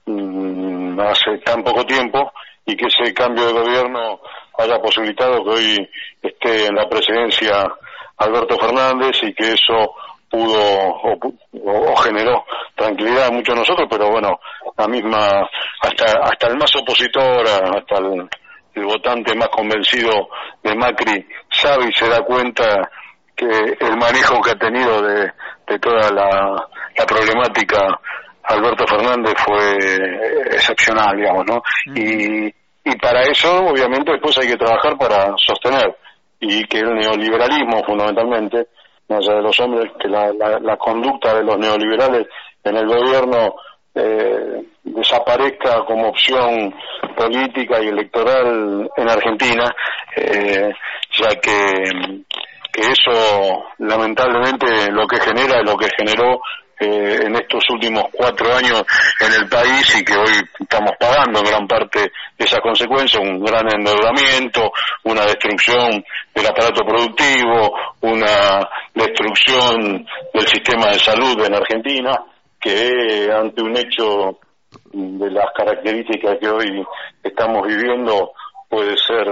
hace tan poco tiempo, y que ese cambio de gobierno haya posibilitado que hoy esté en la presidencia Alberto Fernández, y que eso pudo o, o, o generó tranquilidad a muchos de nosotros, pero bueno, la misma, hasta hasta el más opositor, hasta el, el votante más convencido de Macri sabe y se da cuenta que el manejo que ha tenido de, de toda la, la problemática Alberto Fernández fue excepcional, digamos, ¿no? Mm. Y, y para eso, obviamente, después hay que trabajar para sostener, y que el neoliberalismo, fundamentalmente, más allá de los hombres, que la, la, la conducta de los neoliberales en el gobierno eh, desaparezca como opción política y electoral en Argentina, eh, ya que, que eso, lamentablemente, lo que genera es lo que generó eh, en estos últimos cuatro años en el país y que hoy estamos pagando en gran parte esas consecuencias, un gran endeudamiento, una destrucción del aparato productivo, una destrucción del sistema de salud en Argentina, que ante un hecho de las características que hoy estamos viviendo puede ser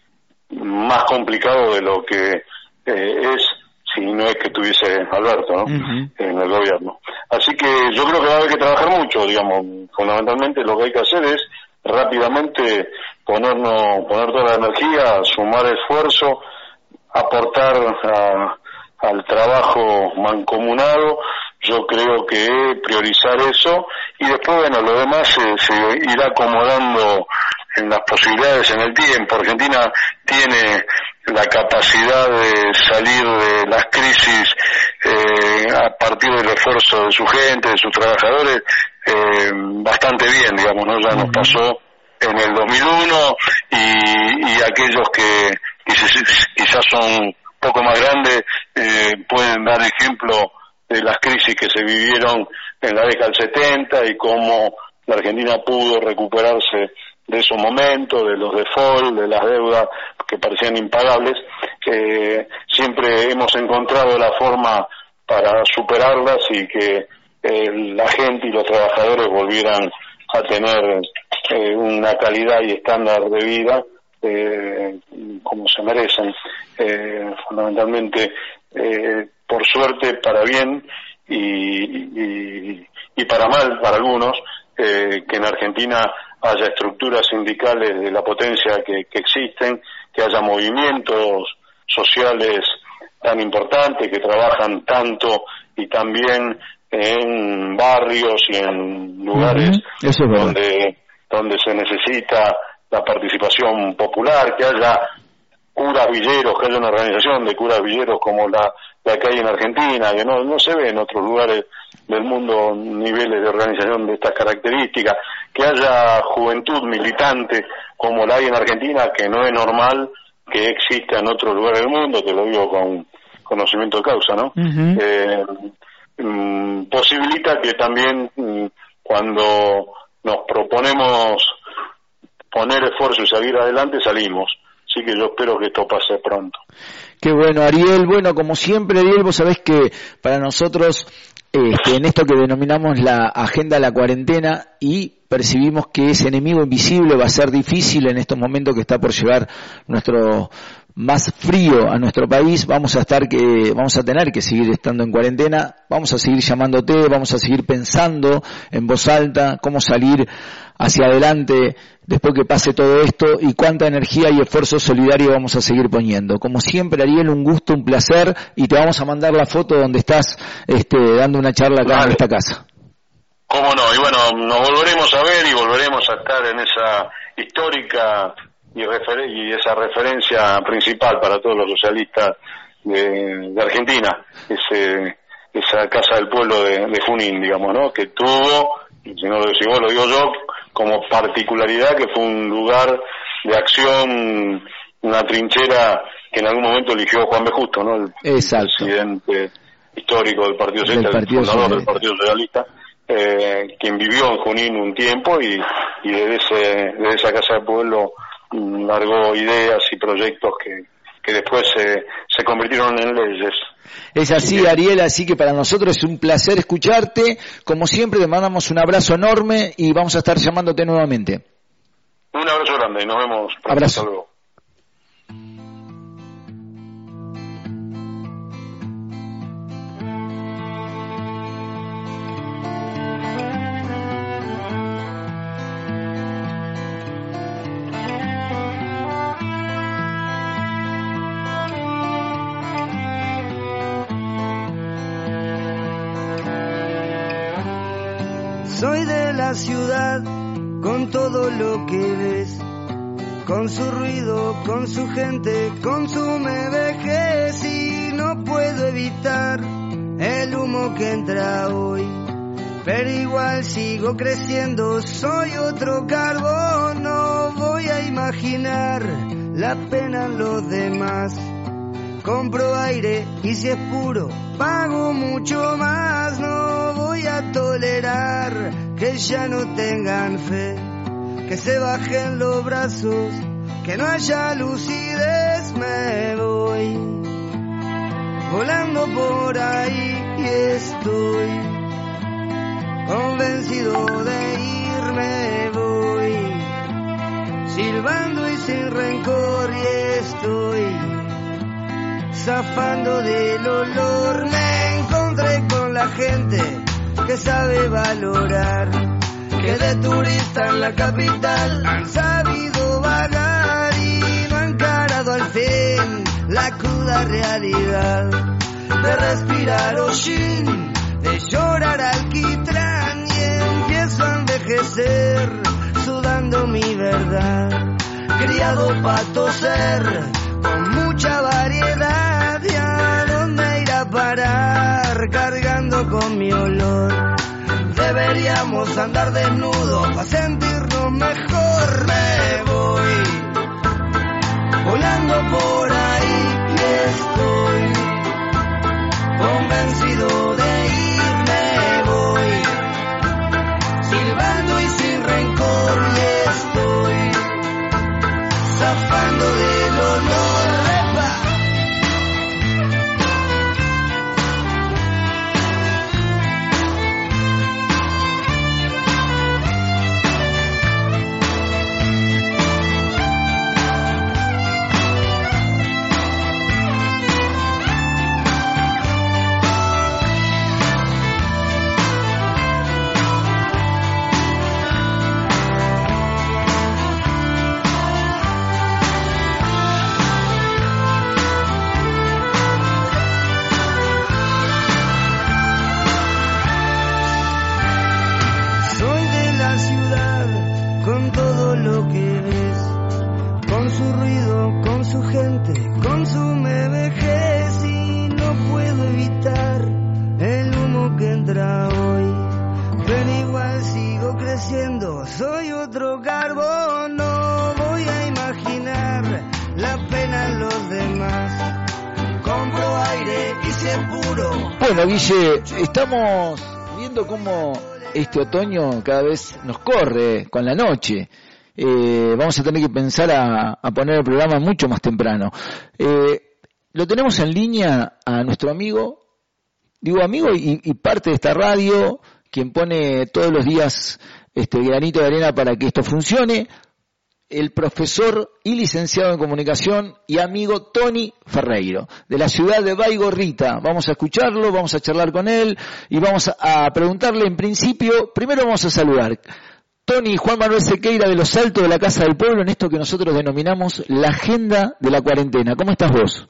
más complicado de lo que eh, es si no es que tuviese Alberto, ¿no? Uh-huh. En el gobierno. Así que yo creo que va a haber que trabajar mucho, digamos, fundamentalmente lo que hay que hacer es rápidamente ponernos, poner toda la energía, sumar esfuerzo, aportar a, al trabajo mancomunado. Yo creo que priorizar eso y después, bueno, lo demás se, se irá acomodando en las posibilidades en el tiempo. Argentina tiene la capacidad de salir de las crisis eh, a partir del esfuerzo de su gente, de sus trabajadores, eh, bastante bien, digamos, ¿no? Ya nos pasó en el dos mil uno y, y aquellos que quizás, quizás son un poco más grandes eh, pueden dar ejemplo de las crisis que se vivieron en la década del setenta y cómo la Argentina pudo recuperarse de esos momentos, de los default, de las deudas que parecían impagables. Eh, siempre hemos encontrado la forma para superarlas y que eh, la gente y los trabajadores volvieran a tener eh, una calidad y estándar de vida eh, como se merecen. Eh, fundamentalmente, eh, por suerte, para bien y, y, y para mal para algunos, eh, que en Argentina haya estructuras sindicales de la potencia que, que existen, que haya movimientos sociales tan importantes que trabajan tanto y también en barrios y en lugares uh-huh. Eso es donde donde se necesita la participación popular, que haya curas villeros, que haya una organización de curas villeros como la, la que hay en Argentina, que no, no se ve en otros lugares del mundo niveles de organización de estas características, que haya juventud militante como la hay en Argentina, que no es normal que exista en otros lugares del mundo, te lo digo con conocimiento de causa, ¿no? Uh-huh. Eh, mm, posibilita que también mm, cuando nos proponemos poner esfuerzo y salir adelante, salimos. Así que yo espero que esto pase pronto. Qué bueno, Ariel. Bueno, como siempre, Ariel, vos sabés que para nosotros, este, en esto que denominamos la agenda de la cuarentena, y percibimos que ese enemigo invisible va a ser difícil en estos momentos que está por llegar nuestro más frío a nuestro país, vamos a estar que vamos a tener que seguir estando en cuarentena, vamos a seguir llamándote, vamos a seguir pensando en voz alta cómo salir hacia adelante después que pase todo esto y cuánta energía y esfuerzo solidario vamos a seguir poniendo. Como siempre, Ariel, un gusto, un placer, y te vamos a mandar la foto donde estás este, dando una charla acá vale. En esta casa. Cómo no, y bueno, nos volveremos a ver y volveremos a estar en esa histórica y, refer- y esa referencia principal para todos los socialistas de, de Argentina, ese, esa Casa del Pueblo de, de Junín, digamos, ¿no? Que tuvo, si no lo decís vos, lo digo yo, como particularidad que fue un lugar de acción, una trinchera que en algún momento eligió Juan B. Justo, ¿no? El Exacto. presidente histórico del Partido Socialista, el fundador Socialista. del Partido Socialista. Eh, quien vivió en Junín un tiempo y, y desde, ese, desde esa Casa del Pueblo mm, largó ideas y proyectos que, que después se, se convirtieron en leyes. Es así, Ariel, así que para nosotros es un placer escucharte. Como siempre, te mandamos un abrazo enorme y vamos a estar llamándote nuevamente. Un abrazo grande y nos vemos pronto. Abrazo. Hasta luego. Soy de la ciudad, con todo lo que ves, con su ruido, con su gente, con su me vejez, y no puedo evitar el humo que entra hoy, pero igual sigo creciendo, soy otro carbón, no voy a imaginar la pena en los demás, compro aire y si es puro, pago mucho más. No voy a tolerar que ya no tengan fe, que se bajen los brazos, que no haya lucidez. Me voy volando por ahí y estoy convencido de irme. Voy silbando y sin rencor y estoy zafando del olor. Me encontré con la gente que sabe valorar, que de turista en la capital han sabido vagar y no han encarado al fin la cruda realidad de respirar hollín, de llorar alquitrán, y empiezo a envejecer sudando mi verdad, criado pa' toser con mucha variedad. ¿Y a dónde ir a parar cargando con mi olor? Deberíamos andar desnudos para sentirnos mejor. Me voy volando por ahí y estoy convencido de irme. Voy silbando y sin rencor y estoy zafando del olor. ¡Epa! Consume vejez y no puedo evitar el humo que entra hoy, pero igual sigo creciendo, soy otro carbón. No voy a imaginar la pena en los demás, compro aire y si es puro. Bueno, Guille, estamos viendo cómo este otoño cada vez nos corre con la noche. Eh, vamos a tener que pensar a, a poner el programa mucho más temprano. Eh, lo tenemos en línea a nuestro amigo, digo amigo y, y parte de esta radio, quien pone todos los días este granito de arena para que esto funcione, el profesor y licenciado en comunicación y amigo Tony Ferreiro, de la ciudad de Baigorrita. Vamos a escucharlo, vamos a charlar con él y vamos a, a preguntarle en principio, primero vamos a saludar. Tony, Juan Manuel Sequeira de Los Altos de la Casa del Pueblo, en esto que nosotros denominamos la agenda de la cuarentena. ¿Cómo estás vos?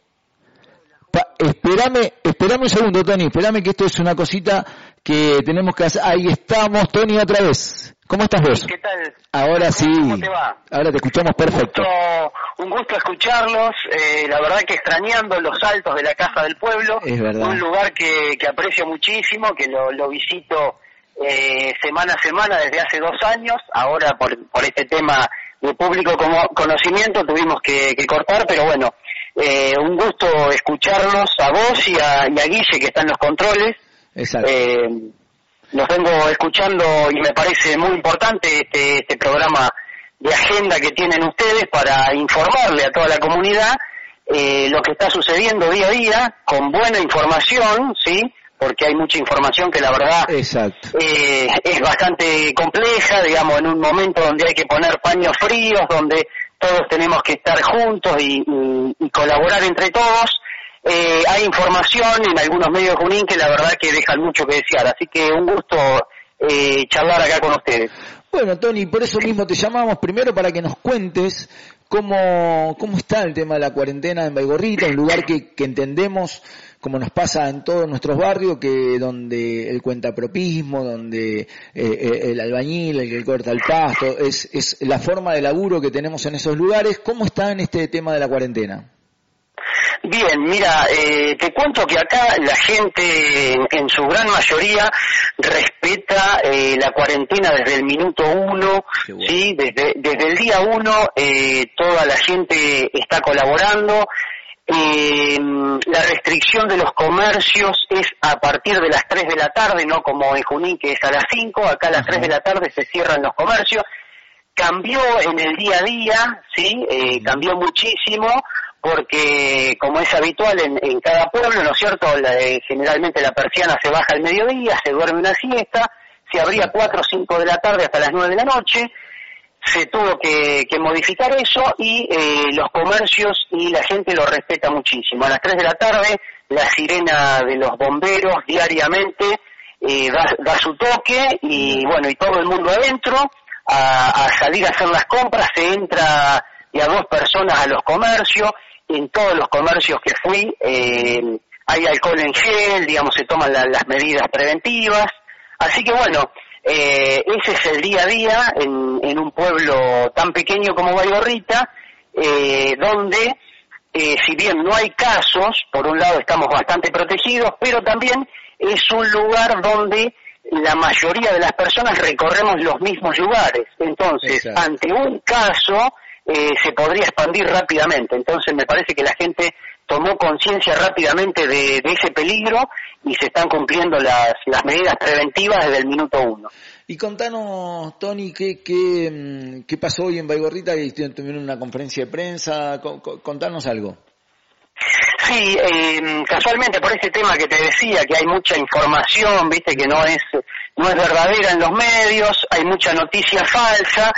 Pa, espérame, espérame un segundo, Tony, espérame que esto es una cosita que tenemos que hacer. Ahí estamos, Tony, otra vez. ¿Cómo estás vos? ¿Qué tal? Ahora sí. ¿Cómo te va? Ahora te escuchamos perfecto. Un gusto, un gusto escucharlos, eh, la verdad que extrañando Los Altos de la Casa del Pueblo. Es verdad. Un lugar que, que aprecio muchísimo, que lo, lo visito eh, semana a semana desde hace dos años. Ahora por, por este tema de público como conocimiento tuvimos que, que cortar, pero bueno, eh, un gusto escucharlos a vos y a, y a Guille, que está en los controles. Exacto. Eh, los vengo escuchando y me parece muy importante este, este programa de agenda que tienen ustedes para informarle a toda la comunidad eh, lo que está sucediendo día a día, con buena información, ¿sí? Porque hay mucha información que la verdad Exacto. Eh, es bastante compleja, digamos, en un momento donde hay que poner paños fríos, donde todos tenemos que estar juntos y, y, y colaborar entre todos. Eh, hay información en algunos medios de Junín que la verdad que dejan mucho que desear, así que un gusto eh, charlar acá con ustedes. Bueno, Tony, por eso mismo te llamamos, primero para que nos cuentes cómo, cómo está el tema de la cuarentena en Baigorrita, un lugar que, que entendemos, como nos pasa en todos nuestros barrios, que donde el cuentapropismo, donde eh, el albañil, el que corta el pasto, es, es la forma de laburo que tenemos en esos lugares. ¿Cómo está en este tema de la cuarentena? Bien, mira, eh, te cuento que acá la gente en, en su gran mayoría respeta eh, la cuarentena desde el minuto uno, bueno. ¿Sí? Desde, desde el día uno eh, toda la gente está colaborando. Eh, la restricción de los comercios es a partir de las tres de la tarde, no como en Junín que es a las cinco, acá a las tres de la tarde se cierran los comercios. Cambió en el día a día, sí, eh, cambió muchísimo, porque como es habitual en, en cada pueblo, ¿no es cierto? La, eh, generalmente la persiana se baja al mediodía, se duerme una siesta, se abría cuatro o cinco de la tarde hasta las nueve de la noche. Se tuvo que, que modificar eso y eh, los comercios y la gente lo respeta muchísimo. A las tres de la tarde la sirena de los bomberos diariamente eh, da, da su toque y bueno, y todo el mundo adentro a, a salir a hacer las compras. Se entra de a dos personas a los comercios. En todos los comercios que fui eh, hay alcohol en gel, digamos, se toman la, las medidas preventivas. Así que bueno, Eh, ese es el día a día en, en un pueblo tan pequeño como Baigorrita, eh, donde eh, si bien no hay casos, por un lado estamos bastante protegidos, pero también es un lugar donde la mayoría de las personas recorremos los mismos lugares. Entonces, exacto, ante un caso eh, se podría expandir rápidamente. Entonces me parece que la gente tomó conciencia rápidamente de, de ese peligro y se están cumpliendo las, las medidas preventivas desde el minuto uno. Y contanos, Tony, ¿qué, qué, qué pasó hoy en Baigorrita? ¿Tuvieron una conferencia de prensa? Contanos algo. Sí, eh, casualmente por ese tema que te decía, que hay mucha información, viste, que no es, no es verdadera en los medios, hay mucha noticia falsa.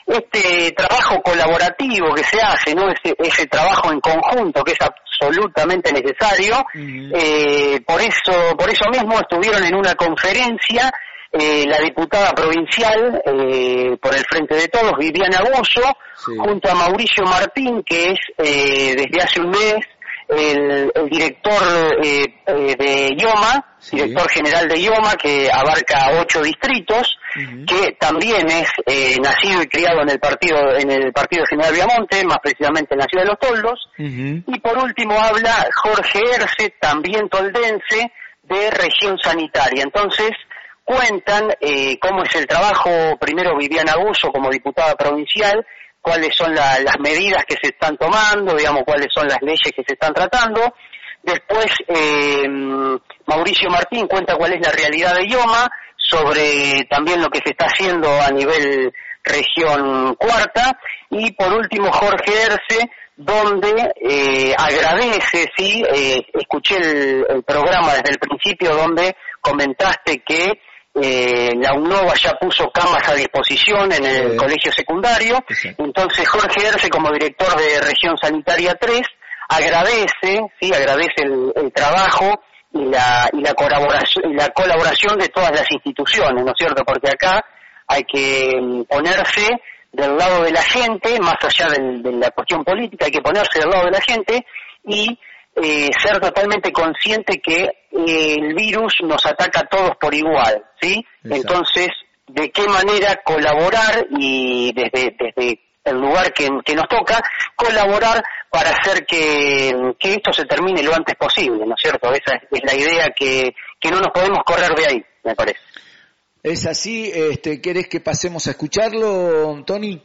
Este trabajo colaborativo que se hace, ¿no? Ese, ese trabajo en conjunto que es absolutamente necesario. Uh-huh. Eh, por eso, por eso mismo estuvieron en una conferencia eh, la diputada provincial eh, por el Frente de Todos, Viviana Buzo, sí, junto a Mauricio Martín, que es eh, desde hace un mes el, el director eh, eh, de IOMA, sí, director general de IOMA, que abarca ocho distritos, uh-huh, que también es eh, nacido y criado en el partido en el partido General Viamonte, más precisamente en la ciudad de Los Toldos. Uh-huh. Y por último habla Jorge Erce, también toldense, de región sanitaria. Entonces cuentan eh, cómo es el trabajo, primero Viviana Buzo como diputada provincial, cuáles son la, las medidas que se están tomando, digamos, cuáles son las leyes que se están tratando. Después, eh, Mauricio Martín cuenta cuál es la realidad de IOMA, sobre también lo que se está haciendo a nivel región cuarta. Y por último, Jorge Erce, donde eh, agradece, sí, eh, escuché el, el programa desde el principio donde comentaste que Eh, la UNOVA ya puso camas a disposición en el sí, colegio secundario. Sí. Entonces Jorge Erce, como director de región sanitaria tres, agradece, sí, agradece el, el trabajo y la y la colaboración y la colaboración de todas las instituciones, ¿no es cierto? Porque acá hay que ponerse del lado de la gente, más allá del, de la cuestión política, hay que ponerse del lado de la gente y Eh, ser totalmente consciente que eh, el virus nos ataca a todos por igual, ¿sí? Exacto. Entonces, ¿de qué manera colaborar y desde, desde el lugar que, que nos toca, colaborar para hacer que, que esto se termine lo antes posible, ¿no es cierto? Esa es, es la idea, que, que no nos podemos correr de ahí, me parece. ¿Es así? Este, ¿querés que pasemos a escucharlo, Tony?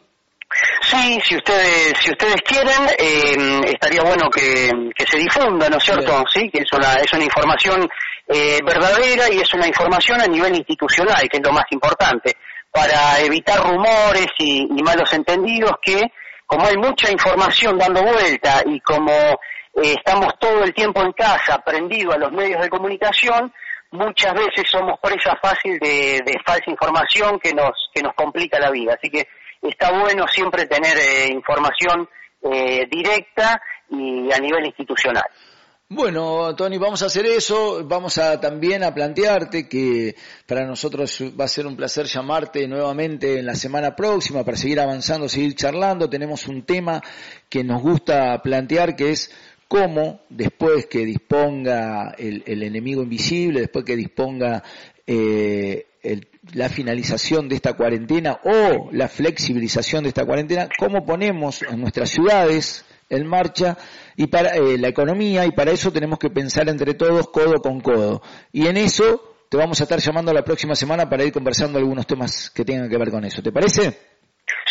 Sí, si ustedes si ustedes quieren, eh, estaría bueno que, que se difunda, ¿no es cierto? Bien. Sí, que es una es una información eh, verdadera y es una información a nivel institucional, que es lo más importante, para evitar rumores y, y malos entendidos, que como hay mucha información dando vuelta y como eh, estamos todo el tiempo en casa, prendido a los medios de comunicación, muchas veces somos presa fácil de, de falsa información que nos que nos complica la vida. Así que está bueno siempre tener eh, información eh, directa y a nivel institucional. Bueno, Tony, vamos a hacer eso. Vamos a también a plantearte que para nosotros va a ser un placer llamarte nuevamente en la semana próxima para seguir avanzando, seguir charlando. Tenemos un tema que nos gusta plantear, que es cómo después que disponga el, el enemigo invisible, después que disponga eh, el, la finalización de esta cuarentena o la flexibilización de esta cuarentena, cómo ponemos a nuestras ciudades en marcha y para eh, la economía, y para eso tenemos que pensar entre todos codo con codo. Y en eso te vamos a estar llamando la próxima semana para ir conversando algunos temas que tengan que ver con eso. ¿Te parece?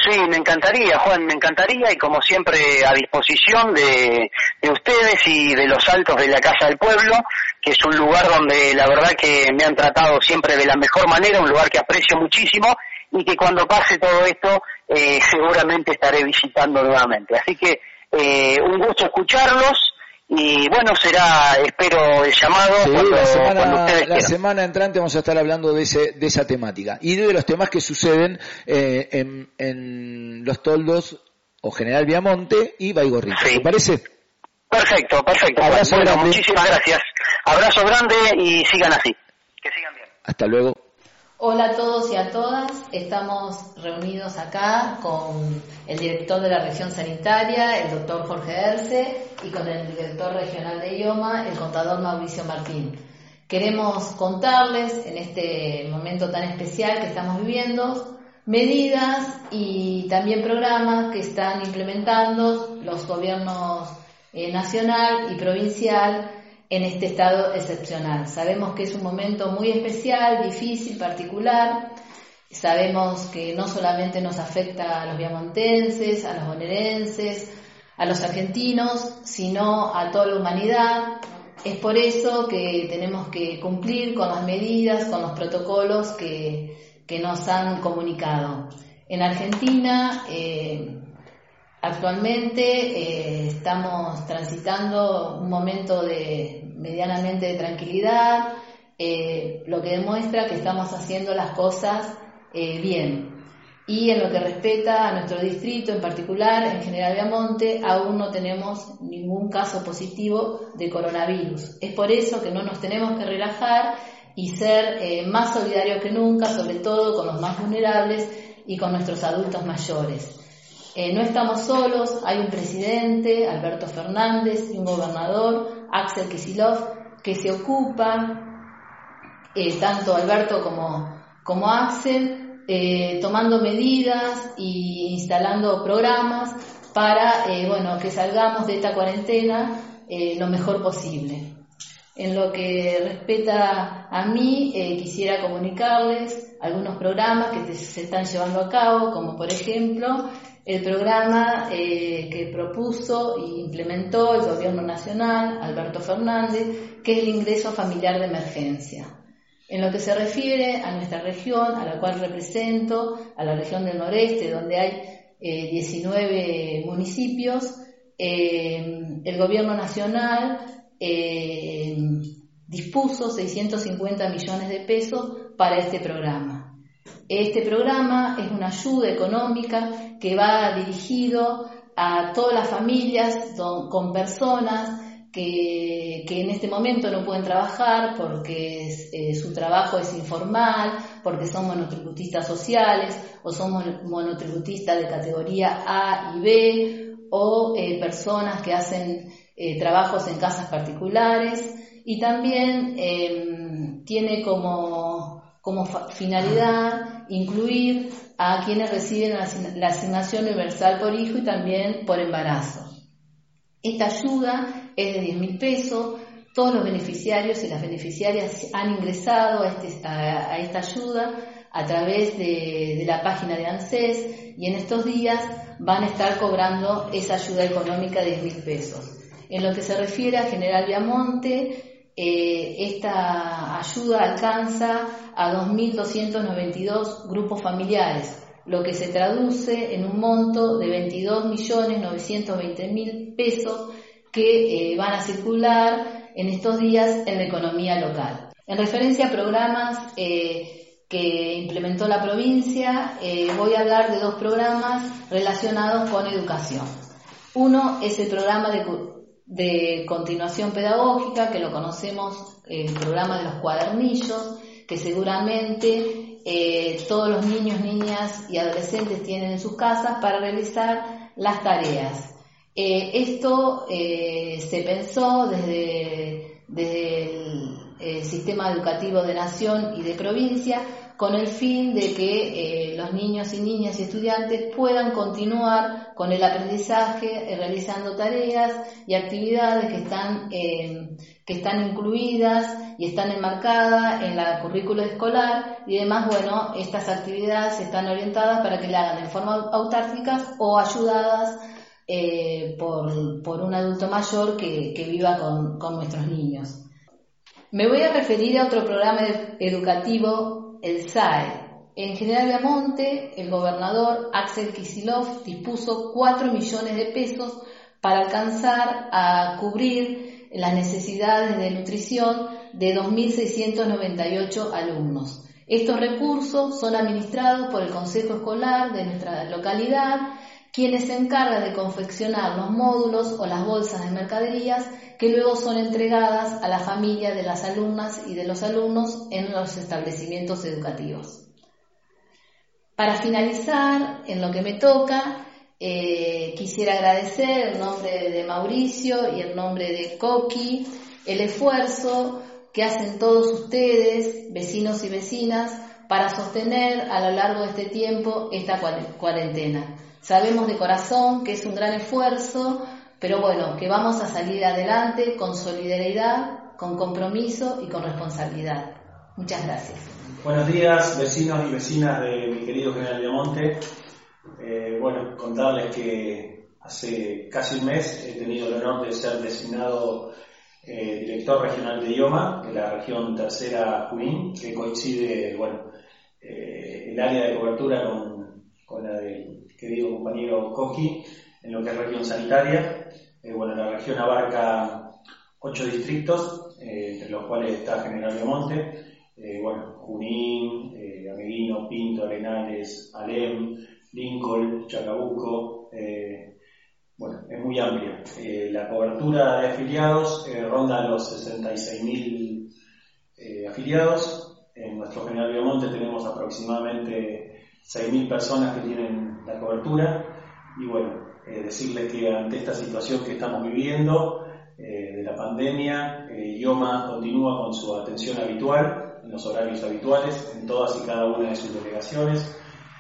Sí, me encantaría, Juan, me encantaría, y como siempre a disposición de, de ustedes y de los altos de la Casa del Pueblo, que es un lugar donde la verdad que me han tratado siempre de la mejor manera, un lugar que aprecio muchísimo, y que cuando pase todo esto eh, seguramente estaré visitando nuevamente. Así que eh, un gusto escucharlos. Y bueno, será, espero, el llamado sí, cuando, la semana, cuando ustedes la quieran. semana entrante vamos a estar hablando de ese de esa temática y de los temas que suceden eh, en, en Los Toldos o General Viamonte y Baigorrito. Sí. ¿Te parece? Perfecto, perfecto. Abrazo bueno, grande. Muchísimas gracias. Abrazo grande y sigan así. Que sigan bien. Hasta luego. Hola a todos y a todas, estamos reunidos acá con el director de la región sanitaria, el doctor Jorge Erce, y con el director regional de IOMA, el contador Mauricio Martín. Queremos contarles en este momento tan especial que estamos viviendo medidas y también programas que están implementando los gobiernos eh, nacional y provincial en este estado excepcional. Sabemos que es un momento muy especial, difícil, particular. Sabemos que no solamente nos afecta a los viamontenses, a los bonaerenses, a los argentinos, sino a toda la humanidad. Es por eso que tenemos que cumplir con las medidas, con los protocolos que, que nos han comunicado. En Argentina, eh, actualmente eh, estamos transitando un momento de medianamente de tranquilidad, eh, lo que demuestra que estamos haciendo las cosas eh, bien. Y en lo que respecta a nuestro distrito en particular, en General Viamonte, aún no tenemos ningún caso positivo de coronavirus. Es por eso que no nos tenemos que relajar y ser eh, más solidarios que nunca, sobre todo con los más vulnerables y con nuestros adultos mayores. Eh, no estamos solos, hay un presidente, Alberto Fernández, y un gobernador, Axel Kicillof, que se ocupa, eh, tanto Alberto como, como Axel, eh, tomando medidas e instalando programas para eh, bueno, que salgamos de esta cuarentena eh, lo mejor posible. En lo que respecta a mí, eh, quisiera comunicarles algunos programas que se están llevando a cabo, como por ejemplo el programa eh, que propuso e implementó el Gobierno Nacional, Alberto Fernández, que es el ingreso familiar de emergencia. En lo que se refiere a nuestra región, a la cual represento, a la región del noreste, donde hay eh, diecinueve municipios, eh, el Gobierno Nacional eh, dispuso seiscientos cincuenta millones de pesos para este programa. Este programa es una ayuda económica que va dirigido a todas las familias don, con personas que, que en este momento no pueden trabajar porque eh, su trabajo es informal, porque son monotributistas sociales o son monotributistas de categoría A y B, o eh, personas que hacen eh, trabajos en casas particulares, y también eh, tiene como, como finalidad incluir a quienes reciben la asignación universal por hijo y también por embarazo. Esta ayuda es de diez mil pesos. Todos los beneficiarios y las beneficiarias han ingresado a, este, a, a esta ayuda a través de, de la página de ANSES, y en estos días van a estar cobrando esa ayuda económica de diez mil pesos. En lo que se refiere a General Viamonte, eh, esta ayuda alcanza a dos mil doscientos noventa y dos grupos familiares, lo que se traduce en un monto de veintidós millones novecientos veinte mil pesos que eh, van a circular en estos días en la economía local. En referencia a programas eh, que implementó la provincia, eh, voy a hablar de dos programas relacionados con educación. Uno es el programa de, de continuación pedagógica, que lo conocemos, el programa de los cuadernillos, que seguramente eh, todos los niños, niñas y adolescentes tienen en sus casas para realizar las tareas. Eh, esto eh, se pensó desde, desde el eh, sistema educativo de nación y de provincia, con el fin de que eh, los niños y niñas y estudiantes puedan continuar con el aprendizaje, eh, realizando tareas y actividades que están, eh, que están incluidas y están enmarcadas en la currícula escolar, y además, bueno, estas actividades están orientadas para que la hagan de forma autárquicas o ayudadas eh, por, por un adulto mayor que, que viva con, con nuestros niños. Me voy a referir a otro programa educativo, el S A E. En General Viamonte, el gobernador Axel Kicillof dispuso cuatro millones de pesos para alcanzar a cubrir las necesidades de nutrición de dos mil seiscientos noventa y ocho alumnos. Estos recursos son administrados por el Consejo Escolar de nuestra localidad, quienes se encargan de confeccionar los módulos o las bolsas de mercaderías que luego son entregadas a la familia de las alumnas y de los alumnos en los establecimientos educativos. Para finalizar, en lo que me toca, eh, quisiera agradecer en nombre de Mauricio y en nombre de Coqui el esfuerzo que hacen todos ustedes, vecinos y vecinas, para sostener a lo largo de este tiempo esta cuarentena. Sabemos de corazón que es un gran esfuerzo, pero bueno, que vamos a salir adelante con solidaridad, con compromiso y con responsabilidad. Muchas gracias. Buenos días, vecinos y vecinas de mi querido General Viamonte. Eh, bueno, contarles que hace casi un mes he tenido el honor de ser designado eh, director regional de IOMA, de la región tercera Junín, que coincide, bueno, eh, el área de cobertura con, con la del querido compañero Coqui, en lo que es región sanitaria. Eh, bueno, la región abarca ocho distritos, eh, entre los cuales está General Viamonte, eh, bueno, Junín, eh, Ameguino, Pinto, Arenales, Alem, Lincoln, Chacabuco. Eh, bueno, es muy amplia. Eh, la cobertura de afiliados eh, ronda los sesenta y seis mil eh, afiliados. En nuestro General Viamonte tenemos aproximadamente seis mil personas que tienen la cobertura. Y bueno, eh, decirles que ante esta situación que estamos viviendo eh, de la pandemia, eh, IOMA continúa con su atención habitual, en los horarios habituales, en todas y cada una de sus delegaciones,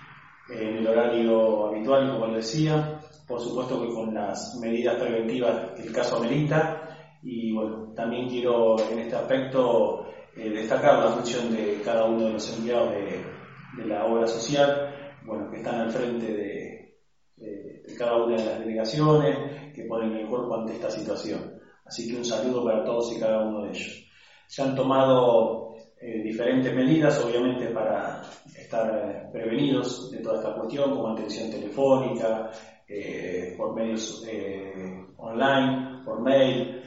eh, en el horario habitual, como les decía, por supuesto que con las medidas preventivas que el caso amerita. Y bueno, también quiero en este aspecto eh, destacar la función de cada uno de los empleados de, de la obra social, bueno, que están al frente de De, de cada una de las delegaciones, que ponen el cuerpo ante esta situación. Así que un saludo para todos y cada uno de ellos. Se han tomado eh, diferentes medidas, obviamente, para estar eh, prevenidos de toda esta cuestión, como atención telefónica, eh, por medios eh, online, por mail.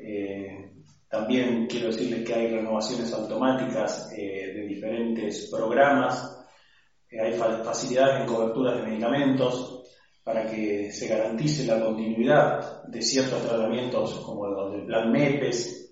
Eh, también quiero decirles que hay renovaciones automáticas eh, de diferentes programas, eh, hay facilidades en coberturas de medicamentos, para que se garantice la continuidad de ciertos tratamientos como los del plan MEPES.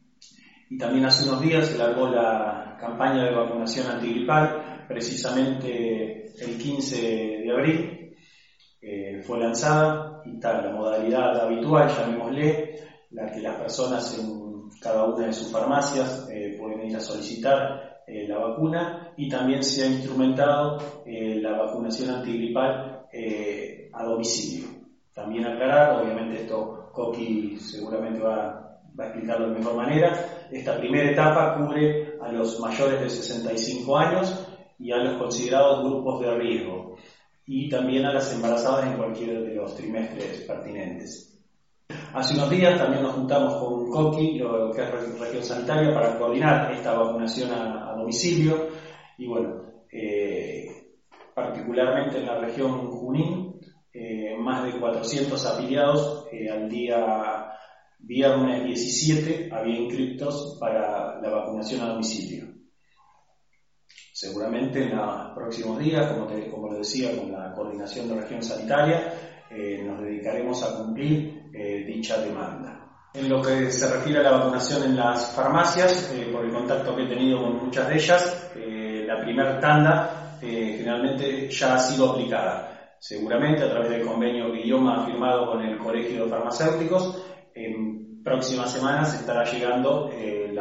Y también hace unos días se largó la campaña de vacunación antigripal, precisamente el quince de abril eh, fue lanzada, y está la modalidad habitual, llamémosle, la que las personas en cada una de sus farmacias eh, pueden ir a solicitar eh, la vacuna, y también se ha instrumentado eh, la vacunación antigripal Eh, a domicilio. También aclarar, obviamente esto Coqui seguramente va, va a explicarlo de mejor manera, esta primera etapa cubre a los mayores de sesenta y cinco años y a los considerados grupos de riesgo, y también a las embarazadas en cualquiera de los trimestres pertinentes. Hace unos días también nos juntamos con Coqui, lo que es región sanitaria, para coordinar esta vacunación a, a domicilio, y bueno, eh, particularmente en la región Junín, eh, más de cuatrocientos afiliados eh, al día viernes diecisiete había inscritos para la vacunación a domicilio. Seguramente en los próximos días, como, te, como les decía, con la coordinación de región sanitaria, eh, nos dedicaremos a cumplir eh, dicha demanda. En lo que se refiere a la vacunación en las farmacias, eh, por el contacto que he tenido con muchas de ellas, eh, la primera tanda Eh, generalmente ya ha sido aplicada, seguramente a través del convenio que IOMA ha firmado con el Colegio de Farmacéuticos. En próximas semanas estará llegando eh, la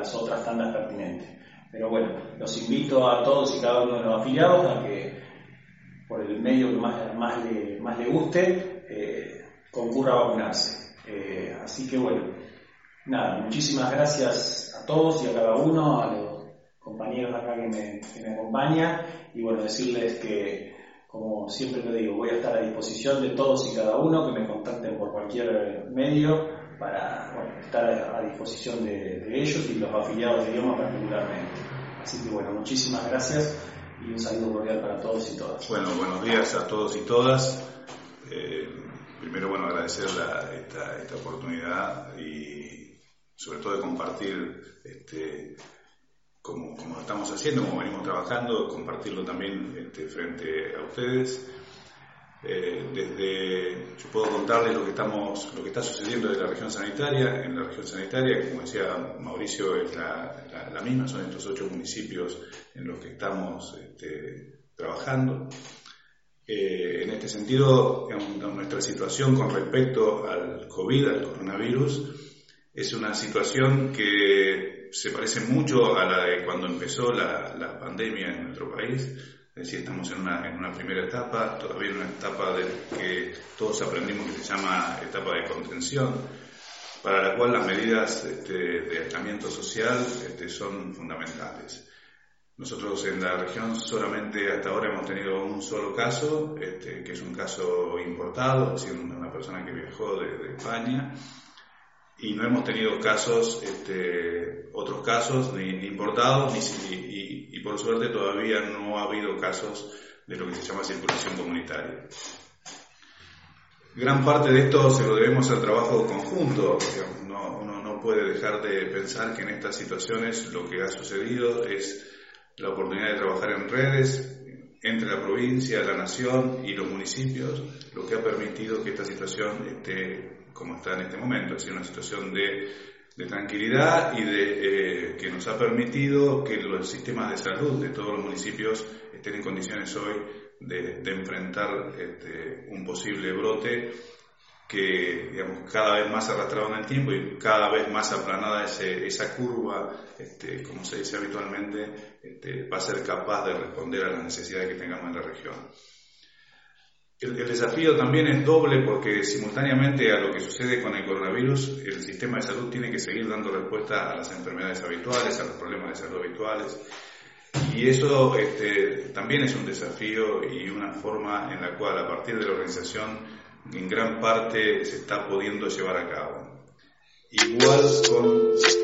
las otras tandas pertinentes. Pero bueno, los invito a todos y cada uno de los afiliados a que, por el medio que más, más, le, más le guste, eh, concurra a vacunarse. Eh, así que bueno, nada, muchísimas gracias a todos y a cada uno, a los compañeros acá que me, que me acompañan, y bueno, decirles que, como siempre lo digo, voy a estar a disposición de todos y cada uno, que me contacten por cualquier medio para bueno, estar a, a disposición de, de ellos y los afiliados de idioma particularmente. Así que bueno, muchísimas gracias y un saludo cordial para todos y todas. Bueno, buenos días a todos y todas. Eh, primero, bueno, agradecer la, esta, esta oportunidad y sobre todo de compartir este Como, como lo estamos haciendo, como venimos trabajando, compartirlo también este, frente a ustedes. Eh, desde, yo puedo contarles lo que estamos, lo que está sucediendo en la región sanitaria. En la región sanitaria, como decía Mauricio, es la, la, la misma, son estos ocho municipios en los que estamos este, trabajando. Eh, en este sentido, en, en nuestra situación con respecto al COVID, al coronavirus, es una situación que se parece mucho a la de cuando empezó la, la pandemia en nuestro país. Es decir, estamos en una, en una primera etapa, todavía en una etapa de que todos aprendimos que se llama etapa de contención, para la cual las medidas este, de aislamiento social este, son fundamentales. Nosotros en la región solamente hasta ahora hemos tenido un solo caso, este, que es un caso importado, es decir, una persona que viajó de, de España, y no hemos tenido casos, este, otros casos, ni, ni importados, ni, y, y por suerte todavía no ha habido casos de lo que se llama circulación comunitaria. Gran parte de esto se lo debemos al trabajo conjunto. No, uno no puede dejar de pensar que en estas situaciones lo que ha sucedido es la oportunidad de trabajar en redes entre la provincia, la nación y los municipios, lo que ha permitido que esta situación esté como está en este momento, es decir, una situación de, de tranquilidad y de, eh, que nos ha permitido que los sistemas de salud de todos los municipios estén en condiciones hoy de, de enfrentar este, un posible brote que, digamos, cada vez más arrastrado en el tiempo y cada vez más aplanada ese, esa curva, este, como se dice habitualmente, este, va a ser capaz de responder a las necesidades que tengamos en la región. El, el desafío también es doble porque simultáneamente a lo que sucede con el coronavirus, el sistema de salud tiene que seguir dando respuesta a las enfermedades habituales, a los problemas de salud habituales, y eso este, también es un desafío y una forma en la cual a partir de la organización en gran parte se está pudiendo llevar a cabo. Igual con...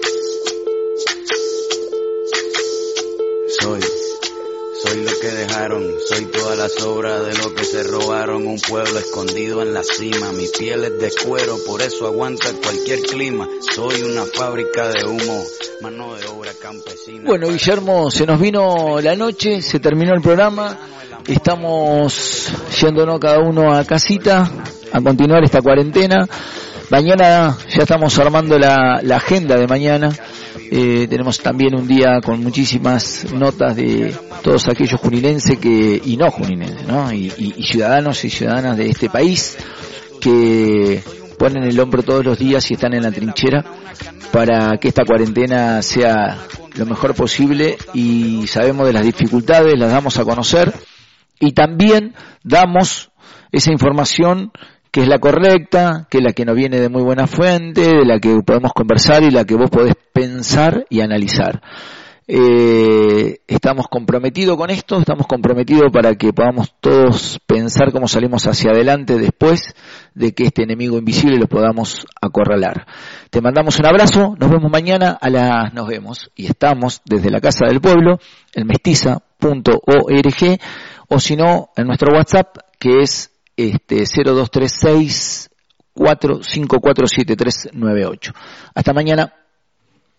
Soy Soy lo que dejaron, soy toda la sobra de lo que se robaron, un pueblo escondido en la cima, mi piel es de cuero, por eso aguanta cualquier clima, soy una fábrica de humo, mano de obra campesina. Bueno, Guillermo, se nos vino la noche, se terminó el programa, estamos yéndonos cada uno a casita, a continuar esta cuarentena. Mañana ya estamos armando la, la agenda de mañana. Eh, tenemos también un día con muchísimas notas de todos aquellos juninenses que, y no juninenses, ¿no? Y, y, y ciudadanos y ciudadanas de este país que ponen el hombro todos los días y están en la trinchera para que esta cuarentena sea lo mejor posible, y sabemos de las dificultades, las damos a conocer y también damos esa información que es la correcta, que es la que nos viene de muy buena fuente, de la que podemos conversar y la que vos podés pensar y analizar. Eh, estamos comprometidos con esto, estamos comprometidos para que podamos todos pensar cómo salimos hacia adelante después de que este enemigo invisible lo podamos acorralar. Te mandamos un abrazo, nos vemos mañana a las, nos vemos y estamos desde la Casa del Pueblo, el mestiza punto org, o si no, en nuestro WhatsApp, que es este cero dos tres seis cuatro cinco cuatro siete tres nueve ocho. Hasta mañana.